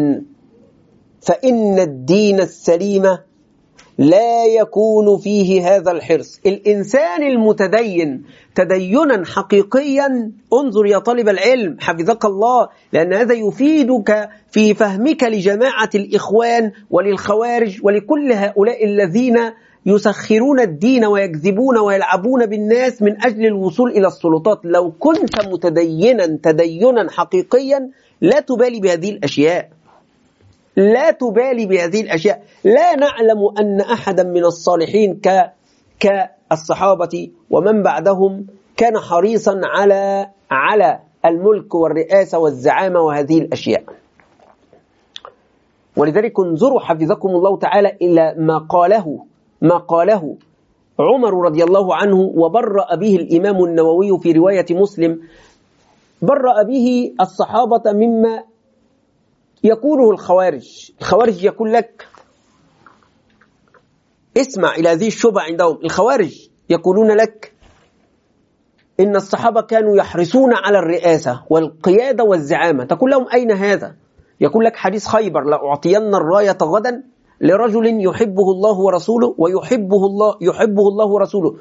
فإن الدين السليم لا يكون فيه هذا الحرص. الإنسان المتدين تدينا حقيقيا، انظر يا طالب العلم حفظك الله، لأن هذا يفيدك في فهمك لجماعة الإخوان وللخوارج ولكل هؤلاء الذين يسخرون الدين ويكذبون ويلعبون بالناس من أجل الوصول إلى السلطات. لو كنت متدينا تدينا حقيقيا لا تبالي بهذه الأشياء، لا تبالي بهذه الأشياء. لا نعلم أن أحدا من الصالحين ك كالصحابة ومن بعدهم كان حريصا على على الملك والرئاسة والزعامة وهذه الأشياء. ولذلك انظروا حفظكم الله تعالى إلى ما قاله ما قاله عمر رضي الله عنه، وبرأ به الإمام النووي في رواية مسلم، برأ به الصحابة مما يقوله الخوارج. الخوارج يقول لك اسمع إلى هذه الشبهة عندهم. الخوارج يقولون لك إن الصحابة كانوا يحرصون على الرئاسة والقيادة والزعامة. تقول لهم أين هذا؟ يقول لك حديث خيبر: لأعطين الراية غدا لرجل يحبه الله ورسوله ويحبه الله يحبه الله ورسوله.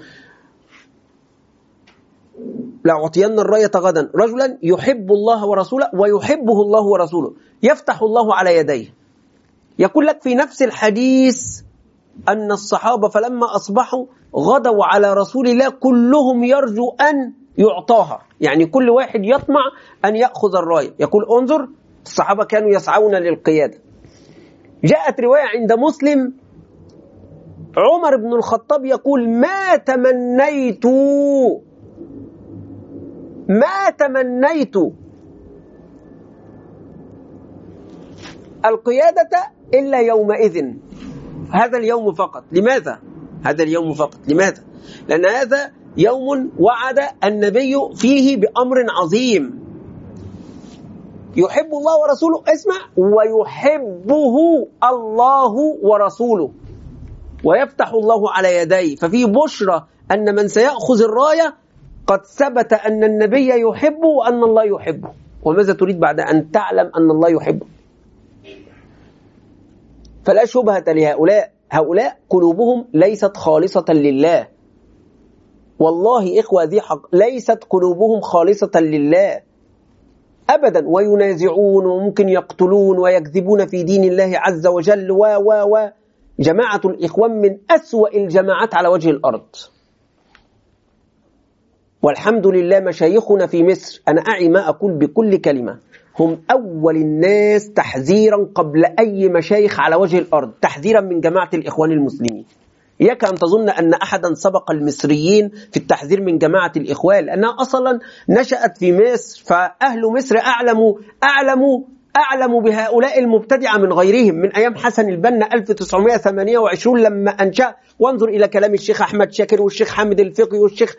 لأعطين الراية غدا رجلا يحب الله ورسوله ويحبه الله ورسوله يفتح الله على يديه. يقول لك في نفس الحديث أن الصحابة فلما أصبحوا غدوا على رسول الله كلهم يرجو أن يعطاها، يعني كل واحد يطمع أن يأخذ الراية. يقول انظر، الصحابة كانوا يسعون للقيادة. جاءت رواية عند مسلم عمر بن الخطاب يقول: ما تمنيت ما تمنيت القيادة إلا يومئذ، هذا اليوم فقط. لماذا؟ هذا اليوم فقط لماذا؟ لأن هذا يوم وعد النبي فيه بأمر عظيم، يحب الله ورسوله، اسمع، ويحبه الله ورسوله ويفتح الله على يديه. ففي بشرى أن من سيأخذ الراية قد ثبت أن النبي يحبه وأن الله يحبه. وماذا تريد بعد أن تعلم أن الله يحبه؟ فلا شبهة لهؤلاء، هؤلاء قلوبهم ليست خالصة لله. والله إخوة ذي حق، ليست قلوبهم خالصة لله أبدا، وينازعون وممكن يقتلون ويكذبون في دين الله عز وجل و و و جماعة الإخوان من أسوأ الجماعات على وجه الأرض. والحمد لله مشايخنا في مصر، أنا أعي ما أقول بكل كلمة، هم أول الناس تحذيرا قبل أي مشايخ على وجه الأرض، تحذيرا من جماعة الإخوان المسلمين. إياك أن تظن أن أحدا سبق المصريين في التحذير من جماعة الإخوان، لأنها أصلا نشأت في مصر، فأهل مصر أعلموا أعلموا أعلموا بهؤلاء المبتدعة من غيرهم من أيام حسن البنا ألف وتسعمائة وثمانية وعشرين لما أنشأ. وانظر إلى كلام الشيخ أحمد شاكر والشيخ حامد الفقي والشيخ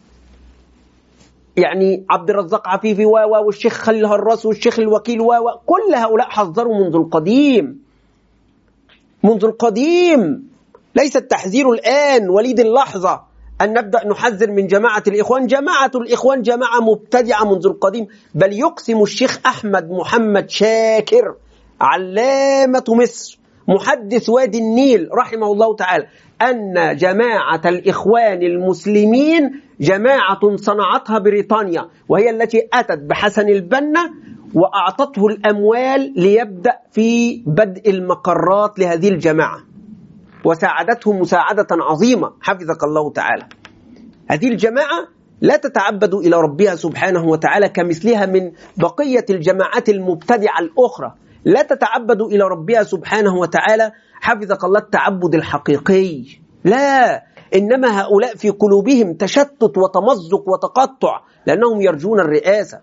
يعني عبد الرزاق عفيفي و والشيخ خليل هراس والشيخ الوكيل و كل هؤلاء حذروا منذ القديم منذ القديم. ليس التحذير الآن وليد اللحظة أن نبدأ نحذر من جماعة الإخوان. جماعة الإخوان جماعة مبتدعة منذ القديم، بل يقسم الشيخ أحمد محمد شاكر علامة مصر محدث وادي النيل رحمه الله تعالى أن جماعة الإخوان المسلمين جماعة صنعتها بريطانيا، وهي التي أتت بحسن البنا وأعطته الأموال ليبدأ في بدء المقرات لهذه الجماعة، وساعدته مساعدة عظيمة حفظك الله تعالى. هذه الجماعة لا تتعبد إلى ربها سبحانه وتعالى كمثلها من بقية الجماعات المبتدعة الأخرى، لا تتعبد إلى ربها سبحانه وتعالى حفظك الله التعبد الحقيقي، لا، إنما هؤلاء في قلوبهم تشتت وتمزق وتقطع لأنهم يرجون الرئاسة.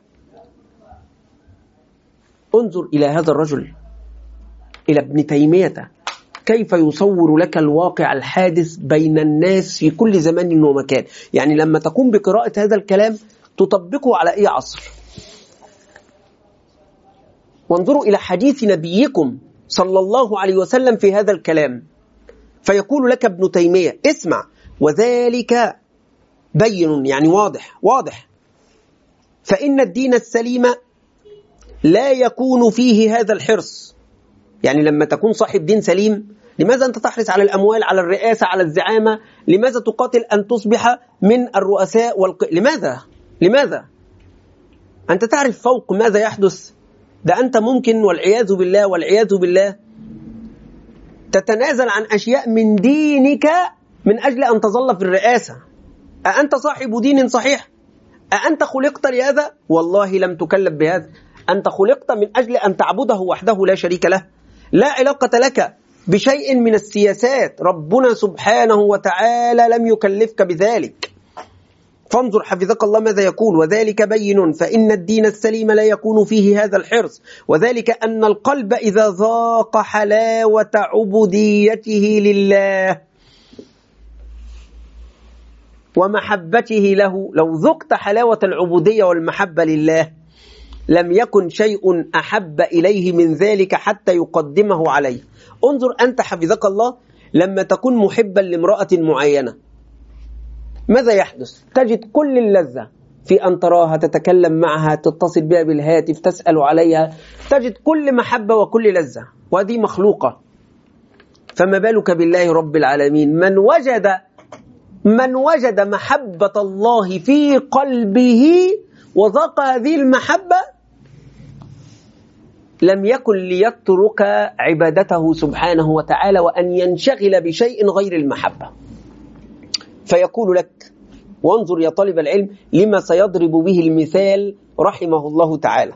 انظر إلى هذا الرجل، إلى ابن تيمية، كيف يصور لك الواقع الحادث بين الناس في كل زمان ومكان. يعني لما تقوم بقراءة هذا الكلام تطبقه على أي عصر. وانظروا إلى حديث نبيكم صلى الله عليه وسلم في هذا الكلام، فيقول لك ابن تيمية اسمع: وذلك بين، يعني واضح واضح، فإن الدين السليم لا يكون فيه هذا الحرص. يعني لما تكون صاحب دين سليم، لماذا أنت تحرص على الأموال، على الرئاسة، على الزعامة؟ لماذا تقاتل أن تصبح من الرؤساء والق... لماذا؟ لماذا؟ أنت تعرف فوق ماذا يحدث؟ ده أنت ممكن والعياذ بالله والعياذ بالله تتنازل عن أشياء من دينك من أجل أن تظل في الرئاسة. أأنت صاحب دين صحيح؟ أأنت خلقت لهذا؟ والله لم تكلف بهذا. أنت خلقت من أجل أن تعبده وحده لا شريك له، لا علاقة لك بشيء من السياسات. ربنا سبحانه وتعالى لم يكلفك بذلك. فانظر حفظك الله ماذا يقول: وذلك بين فإن الدين السليم لا يكون فيه هذا الحرص، وذلك أن القلب إذا ذاق حلاوة عبوديته لله ومحبته له، لو ذقت حلاوة العبودية والمحبة لله لم يكن شيء أحب إليه من ذلك حتى يقدمه عليه. انظر أنت حفظك الله لما تكون محبا لامرأة معينة ماذا يحدث؟ تجد كل اللذة في أن تراها، تتكلم معها، تتصل بها بالهاتف، تسأل عليها، تجد كل محبة وكل لذة، وهذه مخلوقة. فما بالك بالله رب العالمين؟ من وجد من وجد محبة الله في قلبه وذاق هذه المحبة لم يكن ليترك عبادته سبحانه وتعالى وأن ينشغل بشيء غير المحبة. فيقول لك، وانظر يا طالب العلم لما سيضرب به المثال رحمه الله تعالى.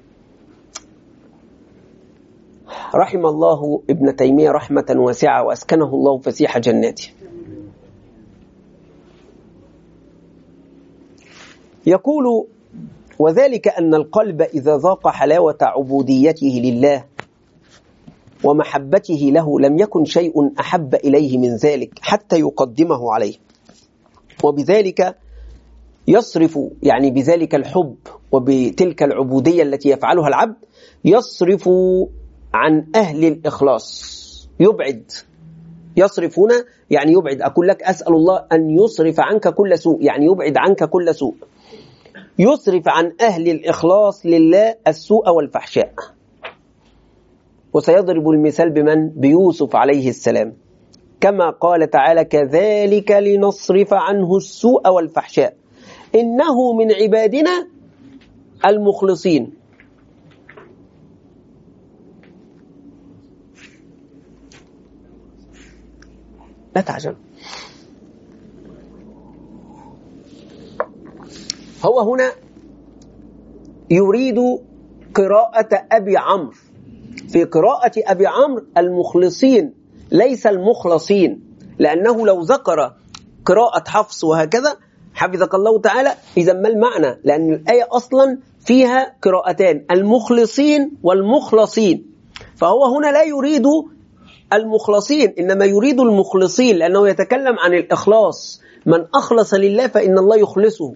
رحم الله ابن تيمية رحمة واسعة وأسكنه الله فسيح جناته. يقول: وذلك أن القلب إذا ذاق حلاوة عبوديته لله ومحبته له لم يكن شيء أحب إليه من ذلك حتى يقدمه عليه، وبذلك يصرف، يعني بذلك الحب وبتلك العبودية التي يفعلها العبد يصرف عن أهل الإخلاص، يبعد. يصرف هنا يعني يبعد. أقول لك أسأل الله أن يصرف عنك كل سوء، يعني يبعد عنك كل سوء. يصرف عن أهل الإخلاص لله السوء والفحشاء. وسيضرب المثال بمن؟ بيوسف عليه السلام، كما قال تعالى: كذلك لنصرف عنه السوء والفحشاء إنه من عبادنا المخلصين. لا تعجب، هو هنا يريد قراءة أبي عمرو. في قراءة أبي عمرو المخلصين ليس المخلصين، لأنه لو ذكر قراءة حفص وهكذا حفظك الله تعالى إذا ما المعنى؟ لأن الآية أصلا فيها قراءتان، المخلصين والمخلصين، فهو هنا لا يريد المخلصين إنما يريد المخلصين، لأنه يتكلم عن الإخلاص. من أخلص لله فإن الله يخلصه.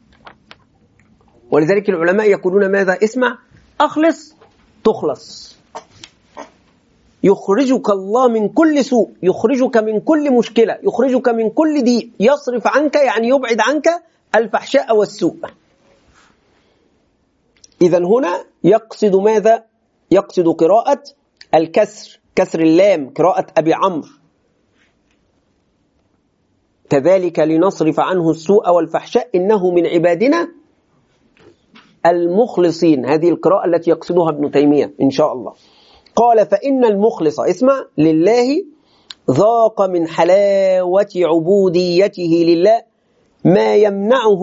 ولذلك العلماء يقولون ماذا؟ اسمع: أخلص تخلص. يخرجك الله من كل سوء، يخرجك من كل مشكلة، يخرجك من كل ضيق، يصرف عنك يعني يبعد عنك الفحشاء والسوء. إذا هنا يقصد ماذا؟ يقصد قراءة الكسر، كسر اللام، قراءة أبي عمرو: كذلك لنصرف عنه السوء والفحشاء إنه من عبادنا المخلصين. هذه القراءة التي يقصدها ابن تيمية إن شاء الله. قال: فإن المخلص، اسمع، لله ذاق من حلاوة عبوديته لله ما يمنعه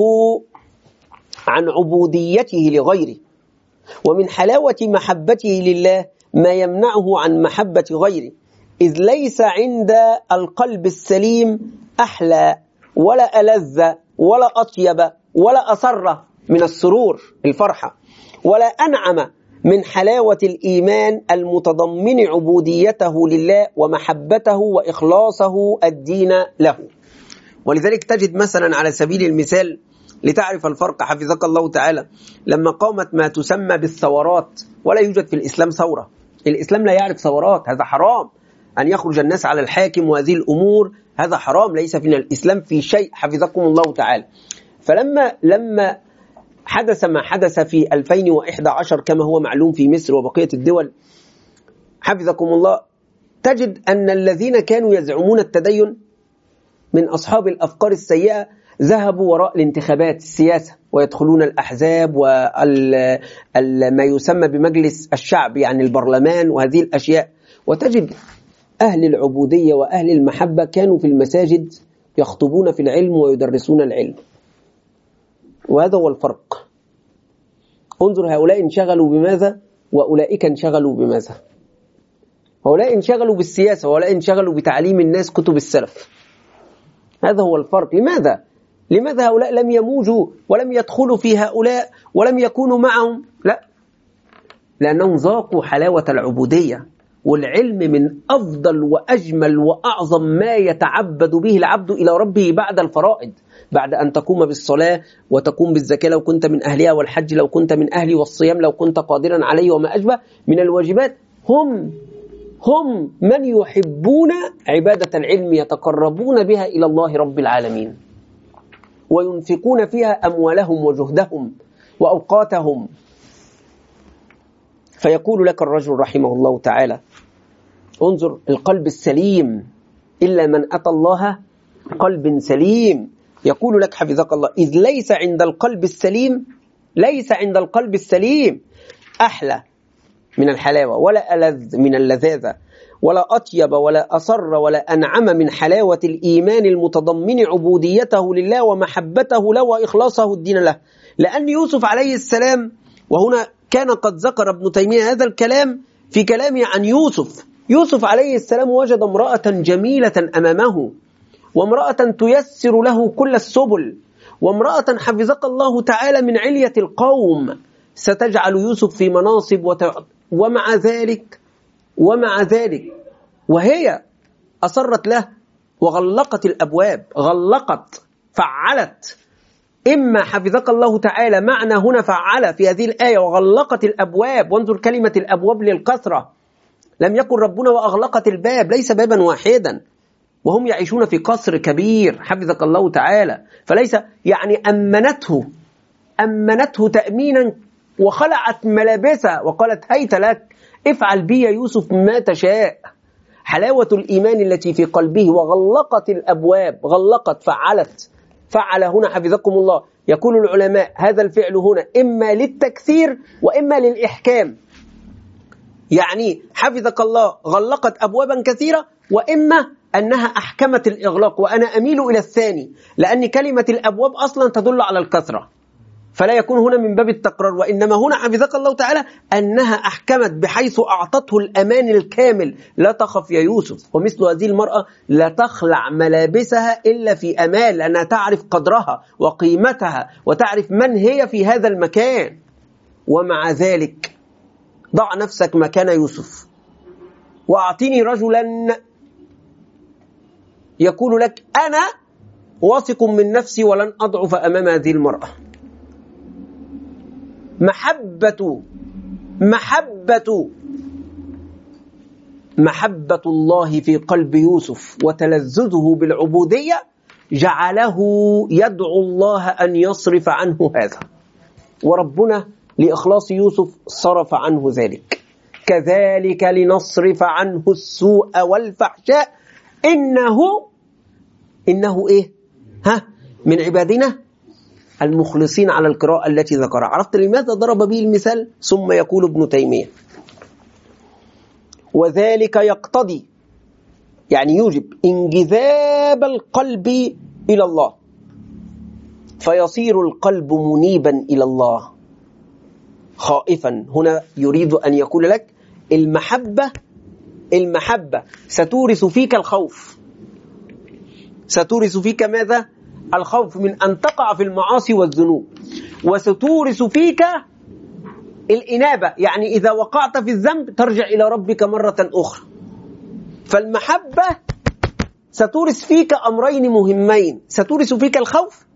عن عبوديته لغيره، ومن حلاوة محبته لله ما يمنعه عن محبة غيره، إذ ليس عند القلب السليم أحلى ولا ألذ ولا أطيب ولا أسر من السرور الفرحة، ولا أنعم من حلاوة الإيمان المتضمن عبوديته لله ومحبته وإخلاصه الدين له. ولذلك تجد مثلا على سبيل المثال لتعرف الفرق حفظك الله تعالى، لما قامت ما تسمى بالثورات، ولا يوجد في الإسلام ثورة، الإسلام لا يعرف ثورات، هذا حرام أن يخرج الناس على الحاكم، وهذه الأمور هذا حرام، ليس في الإسلام في شيء حفظكم الله تعالى. فلما لما حدث ما حدث في ألفين وإحدى عشر كما هو معلوم في مصر وبقية الدول حفظكم الله، تجد أن الذين كانوا يزعمون التدين من أصحاب الأفكار السيئة ذهبوا وراء الانتخابات السياسة ويدخلون الأحزاب وما يسمى بمجلس الشعب يعني البرلمان وهذه الأشياء، وتجد أهل العبودية وأهل المحبة كانوا في المساجد يخطبون في العلم ويدرسون العلم. وهذا هو الفرق. انظر هؤلاء انشغلوا بماذا وأولئك انشغلوا بماذا. هؤلاء انشغلوا بالسياسة وهؤلاء انشغلوا بتعليم الناس كتب السلف. هذا هو الفرق. لماذا؟ لماذا هؤلاء لم يموجوا ولم يدخلوا في هؤلاء ولم يكونوا معهم؟ لا، لأنهم ذاقوا حلاوة العبودية، والعلم من أفضل وأجمل وأعظم ما يتعبد به العبد إلى ربه بعد الفرائض، بعد أن تقوم بالصلاة وتقوم بالزكاة لو كنت من أهلها، والحج لو كنت من أهلي، والصيام لو كنت قادرا عليه، وما أشبه من الواجبات. هم هم من يحبون عبادة العلم يتقربون بها إلى الله رب العالمين، وينفقون فيها أموالهم وجهدهم وأوقاتهم. فيقول لك الرجل رحمه الله تعالى: انظر القلب السليم إلا من أتى الله قلب سليم. يقول لك حفظك الله: إذ ليس عند القلب السليم ليس عند القلب السليم أحلى من الحلاوة، ولا ألذ من اللذاذة، ولا أطيب ولا أسر ولا أنعم من حلاوة الإيمان المتضمن عبوديته لله ومحبته له وإخلاصه الدين له. لأن يوسف عليه السلام، وهنا كان قد ذكر ابن تيمية هذا الكلام في كلامه عن يوسف، يوسف عليه السلام وجد امرأة جميلة أمامه، وامرأة تيسر له كل السبل، وامرأة حفظك الله تعالى من علية القوم ستجعل يوسف في مناصب وت... ومع ذلك ومع ذلك وهي أصرت له وغلقت الأبواب، غلقت فعلت. إما حفظك الله تعالى معنى هنا فعل في هذه الآية وغلقت الأبواب، وانظر كلمة الأبواب للكثرة، لم يكن ربنا وأغلقت الباب، ليس بابا واحدا، وهم يعيشون في قصر كبير حفظك الله تعالى، فليس يعني أمنته أمنته تأمينا وخلعت ملابسه وقالت: هيت لك، افعل بي يا يوسف ما تشاء. حلاوة الإيمان التي في قلبه، وغلقت الأبواب، غلقت فعلت. فعل هنا حفظكم الله يقول العلماء هذا الفعل هنا إما للتكثير وإما للإحكام، يعني حفظك الله غلقت أبوابا كثيرة، وإما أنها أحكمت الإغلاق، وأنا أميل إلى الثاني، لأن كلمة الأبواب أصلا تدل على الكثرة، فلا يكون هنا من باب التكرار، وإنما هنا حفظك الله تعالى أنها أحكمت بحيث أعطته الأمان الكامل. لا تخف يا يوسف، ومثل هذه المرأة لا تخلع ملابسها إلا في أمان، لأنها تعرف قدرها وقيمتها وتعرف من هي في هذا المكان. ومع ذلك ضع نفسك مكان يوسف، وأعطيني رجلا يقول لك: أنا واثق من نفسي ولن أضعف أمام هذه المرأة. محبة محبة محبة الله في قلب يوسف وتلذذه بالعبودية جعله يدعو الله أن يصرف عنه هذا، وربنا لإخلاص يوسف صرف عنه ذلك. كذلك لنصرف عنه السوء والفحشاء إنه إنه إيه؟ ها من عبادنا المخلصين على القراءة التي ذكرها. عرفت لماذا ضرب به المثال؟ ثم يقول ابن تيمية: وذلك يقتضي، يعني يوجب انجذاب القلب إلى الله فيصير القلب منيبا إلى الله خائفا. هنا يريد أن يقول لك المحبة المحبة ستورث فيك الخوف، ستورث فيك ماذا؟ الخوف من أن تقع في المعاصي والذنوب، وستورث فيك الإنابة، يعني إذا وقعت في الذنب ترجع إلى ربك مرة أخرى. فالمحبة ستورث فيك أمرين مهمين، ستورث فيك الخوف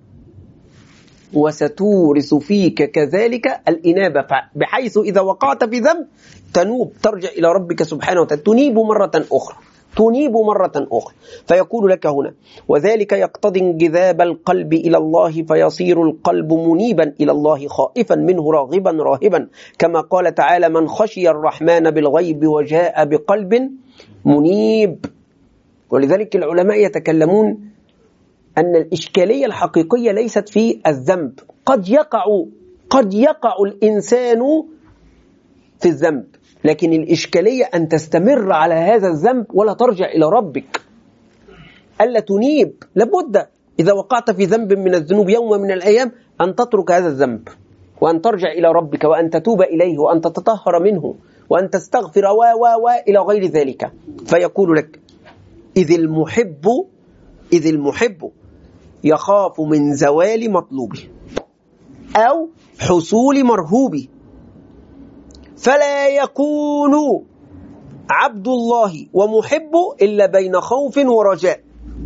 وستورث فيك كذلك الإنابة، بحيث إذا وقعت في ذنب تنوب، ترجع إلى ربك سبحانه وتعالى، تنيب مرة أخرى تنيب مرة أخرى. فيقول لك هنا وذلك يقتضي انجذاب القلب إلى الله، فيصير القلب منيبا إلى الله خائفا منه راغبا راهبا، كما قال تعالى من خشي الرحمن بالغيب وجاء بقلب منيب. ولذلك العلماء يتكلمون أن الإشكالية الحقيقية ليست في الذنب، قد يقع قد يقع الإنسان في الذنب، لكن الإشكالية أن تستمر على هذا الذنب ولا ترجع إلى ربك، ألا تنيب. لابد إذا وقعت في ذنب من الذنوب يوم من الأيام أن تترك هذا الذنب، وأن ترجع إلى ربك، وأن تتوب إليه، وأن تتطهر منه، وأن تستغفر و و و إلى غير ذلك. فيقول لك إذ المحب إذ المحب يخاف من زوال مطلوبه أو حصول مرهوبه، فلا يكون عبد الله ومحب إلا بين خوف ورجاء.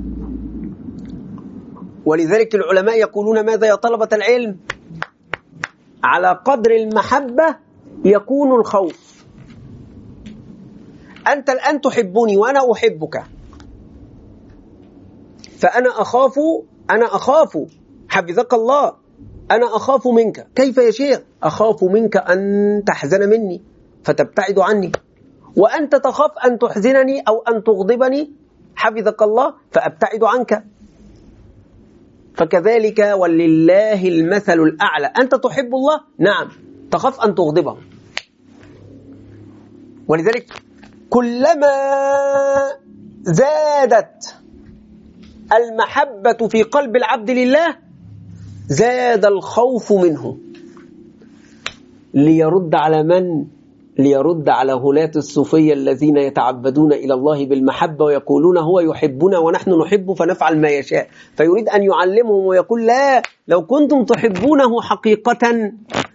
ولذلك العلماء يقولون ماذا يا طلبة العلم؟ على قدر المحبة يكون الخوف. أنت الآن تحبني وأنا أحبك، فأنا أخاف أنا أخاف حفظك الله، أنا أخاف منك. كيف يا شيخ؟ أخاف منك أن تحزن مني فتبتعد عني، وأنت تخاف أن تحزنني أو أن تغضبني حفظك الله فأبتعد عنك. فكذلك ولله المثل الأعلى، أنت تحب الله، نعم، تخاف أن تغضبه. ولذلك كلما زادت المحبة في قلب العبد لله زاد الخوف منه. ليرد على من؟ ليرد على غلاة الصوفية الذين يتعبدون إلى الله بالمحبة ويقولون هو يحبنا ونحن نحب فنفعل ما يشاء، فيريد أن يعلمهم ويقول لا، لو كنتم تحبونه حقيقة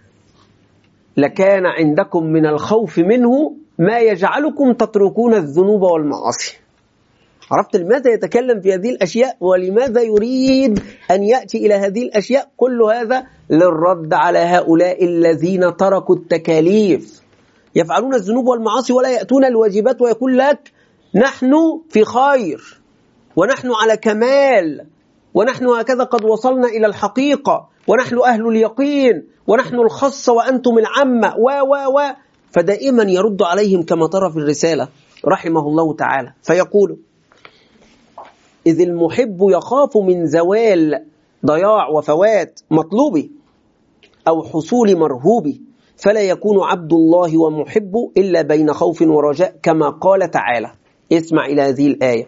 لكان عندكم من الخوف منه ما يجعلكم تتركون الذنوب والمعاصي. عرفت لماذا يتكلم في هذه الأشياء ولماذا يريد أن يأتي إلى هذه الأشياء؟ كل هذا للرد على هؤلاء الذين تركوا التكاليف، يفعلون الذنوب والمعاصي ولا يأتون الواجبات، ويقول لك نحن في خير ونحن على كمال ونحن هكذا قد وصلنا إلى الحقيقة ونحن أهل اليقين ونحن الخاصة وأنتم العامة و و و فدائما يرد عليهم كما ترى في الرسالة رحمه الله تعالى. فيقول إذ المحب يخاف من زوال ضياع وفوات مطلوبه أو حصول مرهوبه، فلا يكون عبد الله ومحب إلا بين خوف ورجاء، كما قال تعالى. اسمع إلى هذه الآية: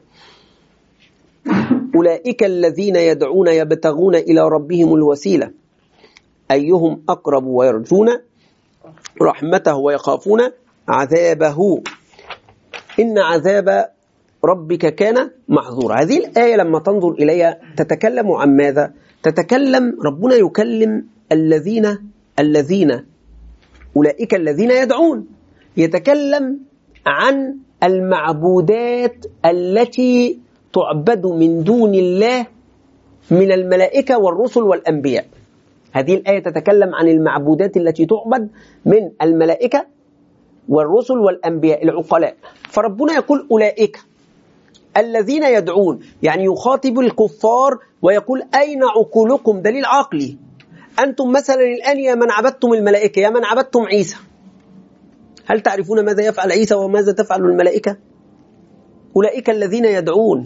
أولئك الذين يدعون يبتغون إلى ربهم الوسيلة أيهم أقرب ويرجون رحمته ويخافون عذابه إن عذاب ربك كان محظورا. هذه الآية لما تنظر إليها تتكلم عن ماذا؟ تتكلم ربنا يكلم الذين الذين أولئك الذين يدعون، يتكلم عن المعبودات التي تعبد من دون الله من الملائكة والرسل والأنبياء. هذه الآية تتكلم عن المعبودات التي تعبد من الملائكة والرسل والأنبياء العقلاء. فربنا يقول أولئك الذين يدعون، يعني يخاطب الكفار ويقول أين عقولكم؟ دليل عقلي. أنتم مثلا الآن يا من عبدتم الملائكة، يا من عبدتم عيسى، هل تعرفون ماذا يفعل عيسى وماذا تفعل الملائكة؟ أولئك الذين يدعون.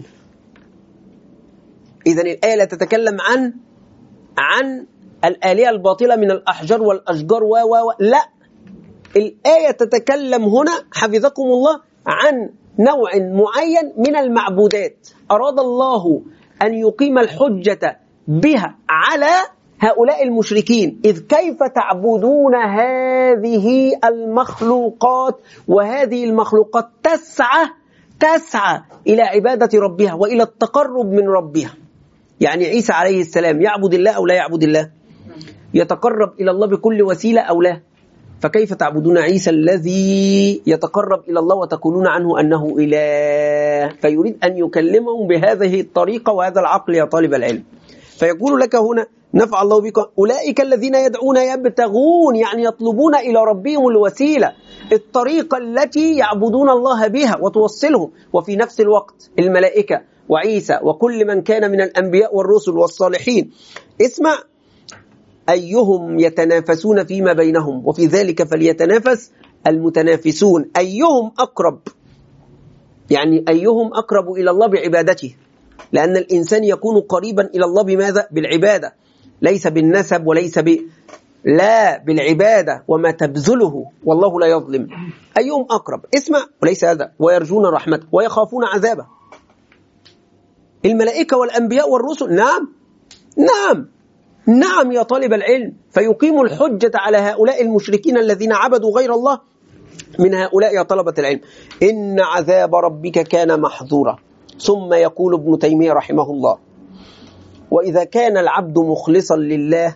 إذن الآية لا تتكلم عن عن الآلهة الباطلة من الأحجار والأشجار و و لا، الآية تتكلم هنا حفظكم الله عن نوع معين من المعبودات أراد الله أن يقيم الحجة بها على هؤلاء المشركين، إذ كيف تعبدون هذه المخلوقات، وهذه المخلوقات تسعى تسعى إلى عبادة ربها وإلى التقرب من ربها. يعني عيسى عليه السلام يعبد الله أو لا يعبد الله؟ يتقرب إلى الله بكل وسيلة أو لا؟ فكيف تعبدون عيسى الذي يتقرب إلى الله وتقولون عنه أنه إله؟ فيريد أن يكلمهم بهذه الطريقة وهذا العقل يا طالب العلم. فيقول لك هنا نفع الله بكم أولئك الذين يدعون يبتغون، يعني يطلبون إلى ربهم الوسيلة، الطريقة التي يعبدون الله بها وتوصلهم. وفي نفس الوقت الملائكة وعيسى وكل من كان من الأنبياء والرسل والصالحين، اسمع، أيهم يتنافسون فيما بينهم، وفي ذلك فليتنافس المتنافسون. أيهم أقرب، يعني أيهم أقرب إلى الله بعبادته، لأن الإنسان يكون قريبا إلى الله بماذا؟ بالعبادة، ليس بالنسب وليس ب... لا بالعبادة وما تبذله، والله لا يظلم. أيهم أقرب، اسمع، وليس هذا، ويرجون رحمته ويخافون عذابه. الملائكة والأنبياء والرسل، نعم نعم نعم يا طالب العلم. فيقيم الحجة على هؤلاء المشركين الذين عبدوا غير الله من هؤلاء يا طلبة العلم. إن عذاب ربك كان محظورا. ثم يقول ابن تيمية رحمه الله: وإذا كان العبد مخلصا لله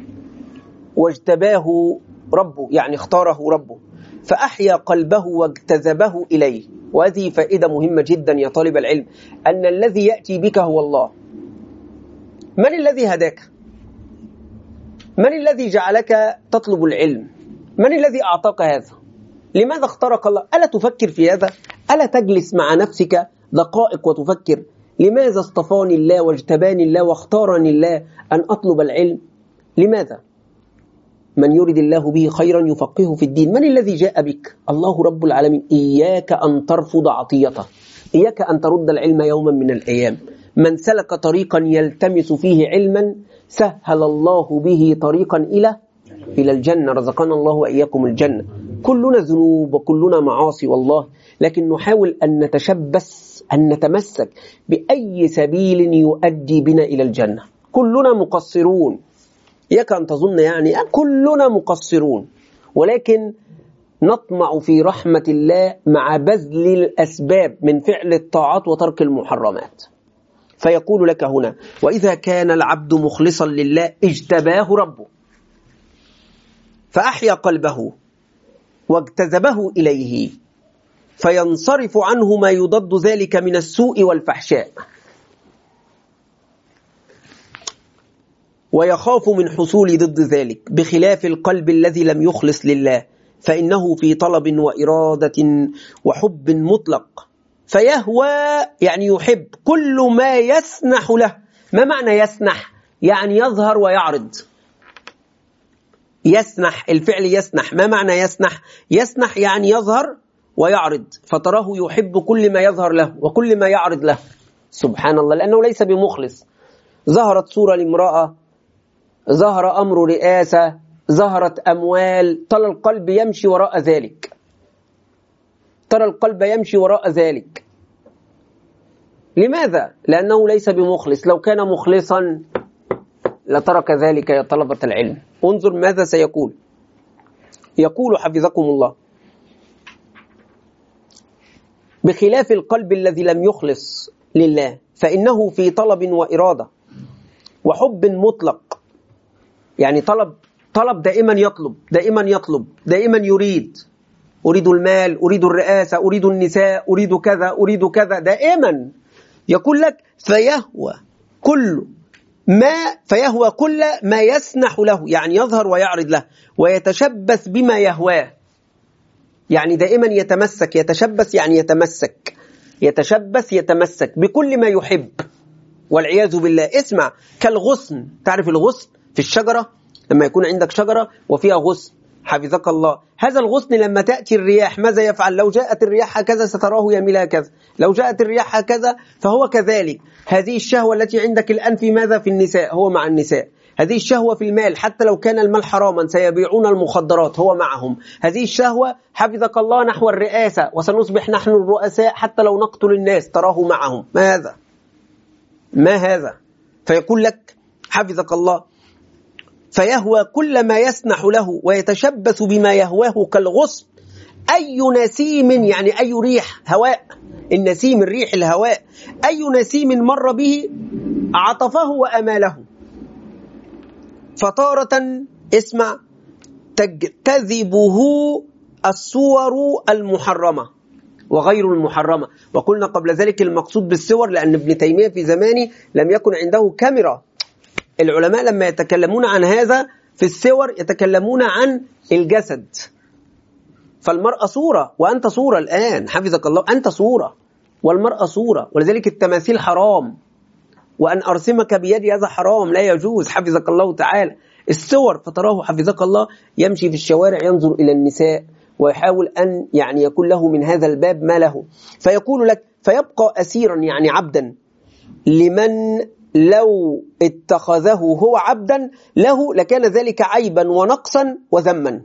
واجتباه ربه، يعني اختاره ربه، فأحيا قلبه واجتذبه إليه. وهذه فائدة مهمة جدا يا طالب العلم، أن الذي يأتي بك هو الله. من الذي هداك؟ من الذي جعلك تطلب العلم؟ من الذي أعطاك هذا؟ لماذا اختارك الله؟ ألا تفكر في هذا؟ ألا تجلس مع نفسك دقائق وتفكر لماذا اصطفاني الله واجتباني الله واختارني الله أن أطلب العلم؟ لماذا؟ من يريد الله به خيرا يفقهه في الدين. من الذي جاء بك؟ الله رب العالمين. إياك أن ترفض عطيته، إياك أن ترد العلم يوما من الأيام. من سلك طريقا يلتمس فيه علما سهل الله به طريقا إلى إلى الجنة. رزقنا الله وإياكم الجنة. كلنا ذنوب وكلنا معاصي والله، لكن نحاول أن نتشبث، أن نتمسك بأي سبيل يؤدي بنا إلى الجنة. كلنا مقصرون، إياك أن تظن يعني كلنا مقصرون، ولكن نطمع في رحمة الله مع بذل الأسباب من فعل الطاعات وترك المحرمات. فيقول لك هنا: وإذا كان العبد مخلصا لله اجتباه ربه فأحيا قلبه واجتذبه إليه، فينصرف عنه ما يضد ذلك من السوء والفحشاء، ويخاف من حصول ضد ذلك، بخلاف القلب الذي لم يخلص لله، فإنه في طلب وإرادة وحب مطلق، فيهوى يعني يحب كل ما يسنح له. ما معنى يسنح؟ يعني يظهر ويعرض. يسنح، الفعل يسنح. ما معنى يسنح؟ يسنح يعني يظهر ويعرض، فتراه يحب كل ما يظهر له وكل ما يعرض له. سبحان الله، لأنه ليس بمخلص. ظهرت صورة لامرأة، ظهر أمر رئاسة، ظهرت أموال، ترى القلب يمشي وراء ذلك، ترى القلب يمشي وراء ذلك. لماذا؟ لأنه ليس بمخلص. لو كان مخلصا لترك ذلك يا طلبة العلم. انظر ماذا سيقول. يقول حفظكم الله: بخلاف القلب الذي لم يخلص لله، فإنه في طلب وإرادة وحب مطلق. يعني طلب طلب دائما يطلب دائما يطلب دائما يريد. أريد المال، أريد الرئاسة، أريد النساء، أريد كذا، أريد كذا، دائما يقول لك فيهوى كل ما فيهوى كل ما يسنح له، يعني يظهر ويعرض له، ويتشبث بما يهواه. يعني دائما يتمسك، يتشبث يعني يتمسك، يتشبث يتمسك بكل ما يحب والعياذ بالله. اسمع، كالغصن. تعرف الغصن في الشجرة؟ لما يكون عندك شجرة وفيها غصن حفظك الله، هذا الغصن لما تأتي الرياح ماذا يفعل؟ لو جاءت الرياح هكذا ستراه يميل هكذا، لو جاءت الرياح هكذا، فهو كذلك. هذه الشهوة التي عندك الآن في ماذا؟ في النساء، هو مع النساء. هذه الشهوة في المال، حتى لو كان المال حراما سيبيعون المخدرات، هو معهم. هذه الشهوة حفظك الله نحو الرئاسة، وسنصبح نحن الرؤساء حتى لو نقتل الناس، تراه معهم. ما هذا؟ ما هذا؟ فيقول لك حفظك الله: فيهوى كل ما يسنح له ويتشبث بما يهواه كالغصن. أي نسيم يعني أي ريح هواء، النسيم الريح الهواء، أي نسيم مر به عطفه وأماله. فتارة اسمع تجتذبه الصور المحرمة وغير المحرمة. وقلنا قبل ذلك المقصود بالصور لأن ابن تيمية في زمانه لم يكن عنده كاميرا. العلماء لما يتكلمون عن هذا في الصور يتكلمون عن الجسد، فالمرأة صورة وأنت صورة الآن حفظك الله، أنت صورة والمرأة صورة، ولذلك التماثيل حرام، وأن أرسمك بيدي هذا حرام لا يجوز حفظك الله تعالى. الصور فتراه حفظك الله يمشي في الشوارع ينظر إلى النساء ويحاول أن يعني يكون له من هذا الباب ما له، فيقول لك فيبقى أسيرا يعني عبدا لمن لو اتخذه هو عبدا له لكان ذلك عيبا ونقصا وذما.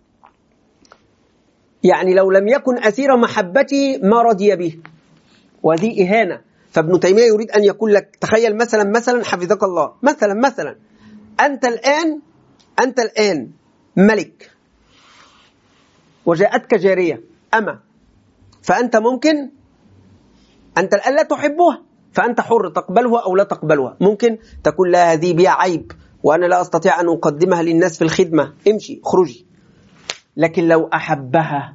يعني لو لم يكن أسير محبتي ما رضي به، وهذه إهانة. فابن تيمية يريد أن يقول لك تخيل مثلا مثلا حفظك الله مثلا مثلا أنت الآن أنت الآن ملك وجاءتك جارية أما، فأنت ممكن أنت الآن لا تحبها فأنت حر تقبلها أو لا تقبلها، ممكن تقول لا هذه بها عيب وأنا لا أستطيع أن أقدمها للناس في الخدمة، امشي اخرجي. لكن لو أحبها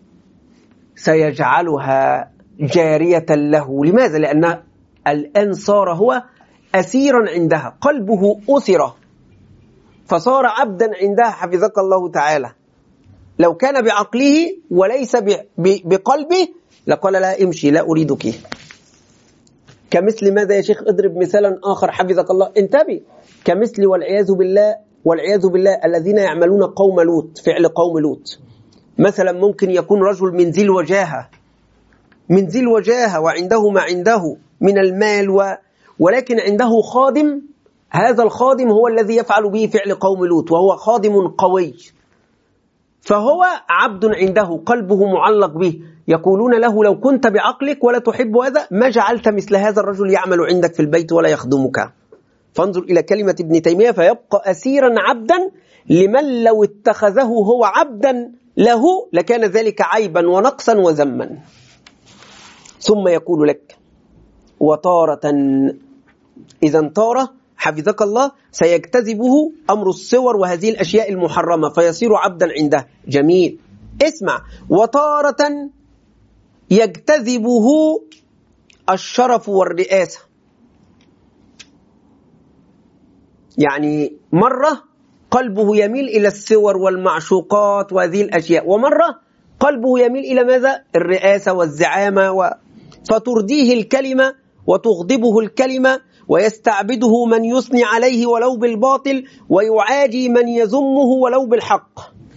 سيجعلها جارية له. لماذا؟ لأن الآن صار هو أسيرا عندها، قلبه أسر فصار عبدا عندها حفظك الله تعالى. لو كان بعقله وليس بقلبه لقال لا امشي لا أريدك. كمثل ماذا يا شيخ؟ اضرب مثالا آخر حفظك الله، انتبه. كمثل والعياذ بالله والعياذ بالله الذين يعملون قوم لوط، فعل قوم لوط. مثلا ممكن يكون رجل من ذي الوجاهة من ذي الوجاهة وعنده ما عنده من المال و... ولكن عنده خادم، هذا الخادم هو الذي يفعل به فعل قوم لوط وهو خادم قوي، فهو عبد عنده قلبه معلق به. يقولون له لو كنت بعقلك ولا تحب هذا ما جعلت مثل هذا الرجل يعمل عندك في البيت ولا يخدمك. فانظر إلى كلمة ابن تيمية فيبقى أسيرا عبدا لمن لو اتخذه هو عبدا له لكان ذلك عيبا ونقصا وذما. ثم يقول لك وطارة إذا طار حفظك الله سيجتذبه أمر الصور وهذه الأشياء المحرمة فيصير عبدا عنده. جميل، اسمع. وطارة يجتذبه الشرف والرئاسة، يعني مرة قلبه يميل إلى الصور والمعشوقات وهذه الأشياء، ومرة قلبه يميل إلى ماذا؟ الرئاسة والزعامة و... فترديه الكلمة وتغضبه الكلمة ويستعبده من يثني عليه ولو بالباطل ويعادي من يذمه ولو بالحق،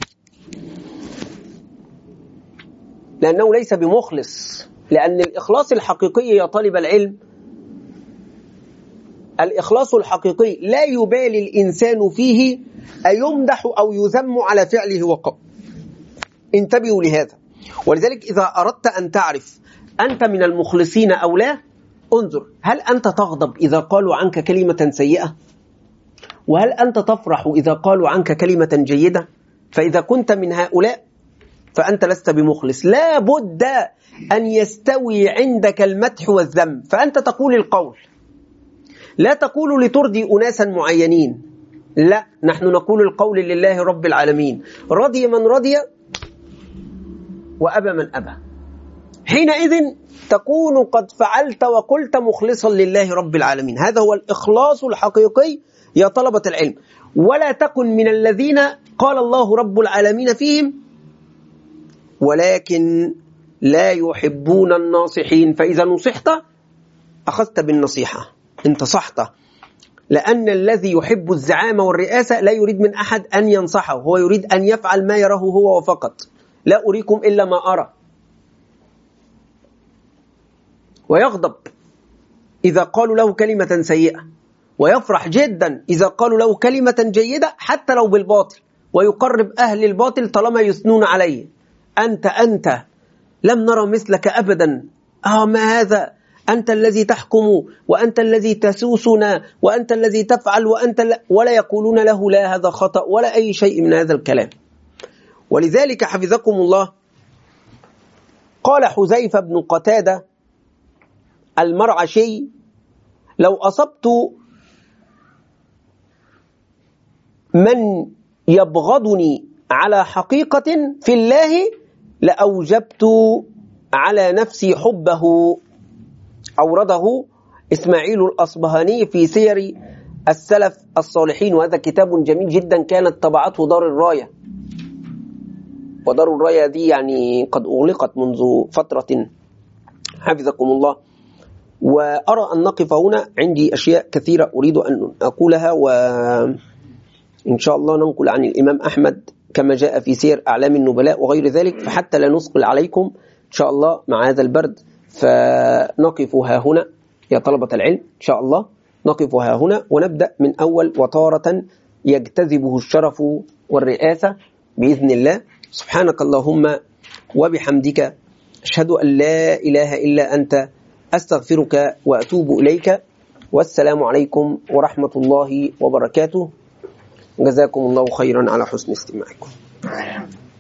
لأنه ليس بمخلص. لأن الإخلاص الحقيقي يا طالب العلم، الإخلاص الحقيقي لا يبالي الإنسان فيه أيمدح أو يذم على فعله وقوله. انتبهوا لهذا. ولذلك إذا أردت أن تعرف أنت من المخلصين أو لا، انظر هل أنت تغضب إذا قالوا عنك كلمة سيئة؟ وهل أنت تفرح إذا قالوا عنك كلمة جيدة؟ فإذا كنت من هؤلاء فأنت لست بمخلص. لا بد أن يستوي عندك المدح والذم، فأنت تقول القول، لا تقول لترضي أناسا معينين، لا، نحن نقول القول لله رب العالمين، رضي من رضي وأبى من أبى. حينئذ تكون قد فعلت وقلت مخلصا لله رب العالمين. هذا هو الإخلاص الحقيقي يا طلبة العلم. ولا تكن من الذين قال الله رب العالمين فيهم ولكن لا يحبون الناصحين، فإذا نصحت أخذت بالنصيحة انتصحت. لأن الذي يحب الزعامة والرئاسة لا يريد من أحد أن ينصحه، هو يريد أن يفعل ما يراه هو وفقط. لا أريكم إلا ما أرى. ويغضب إذا قالوا له كلمة سيئة، ويفرح جدا إذا قالوا له كلمة جيدة حتى لو بالباطل، ويقرب أهل الباطل طالما يثنون عليه. أنت أنت لم نرى مثلك أبدا، آه ما هذا أنت الذي تحكم وأنت الذي تسوسنا وأنت الذي تفعل وأنت ل... ولا يقولون له لا هذا خطأ ولا أي شيء من هذا الكلام. ولذلك حفظكم الله قال حذيفة بن قتادة المرعشي: لو أصبت من يبغضني على حقيقة في الله لأوجبت على نفسي حبه. أورده إسماعيل الأصبهاني في سير السلف الصالحين، وهذا كتاب جميل جدا كانت طبعته دار الراية، ودار الراية دي يعني قد أغلقت منذ فترة حفظكم الله. وأرى أن نقف هنا، عندي أشياء كثيرة أريد أن أقولها، وإن شاء الله ننقل عن الإمام أحمد كما جاء في سير أعلام النبلاء وغير ذلك، فحتى لا نثقل عليكم إن شاء الله مع هذا البرد فنقف ها هنا يا طلبة العلم. إن شاء الله نقف ها هنا ونبدأ من أول وتارة يجتذبه الشرف والرئاسة بإذن الله. سبحانك اللهم وبحمدك أشهد أن لا إله إلا أنت أستغفرك وأتوب إليك، والسلام عليكم ورحمة الله وبركاته. جزاكم الله خيرا على حسن استماعكم.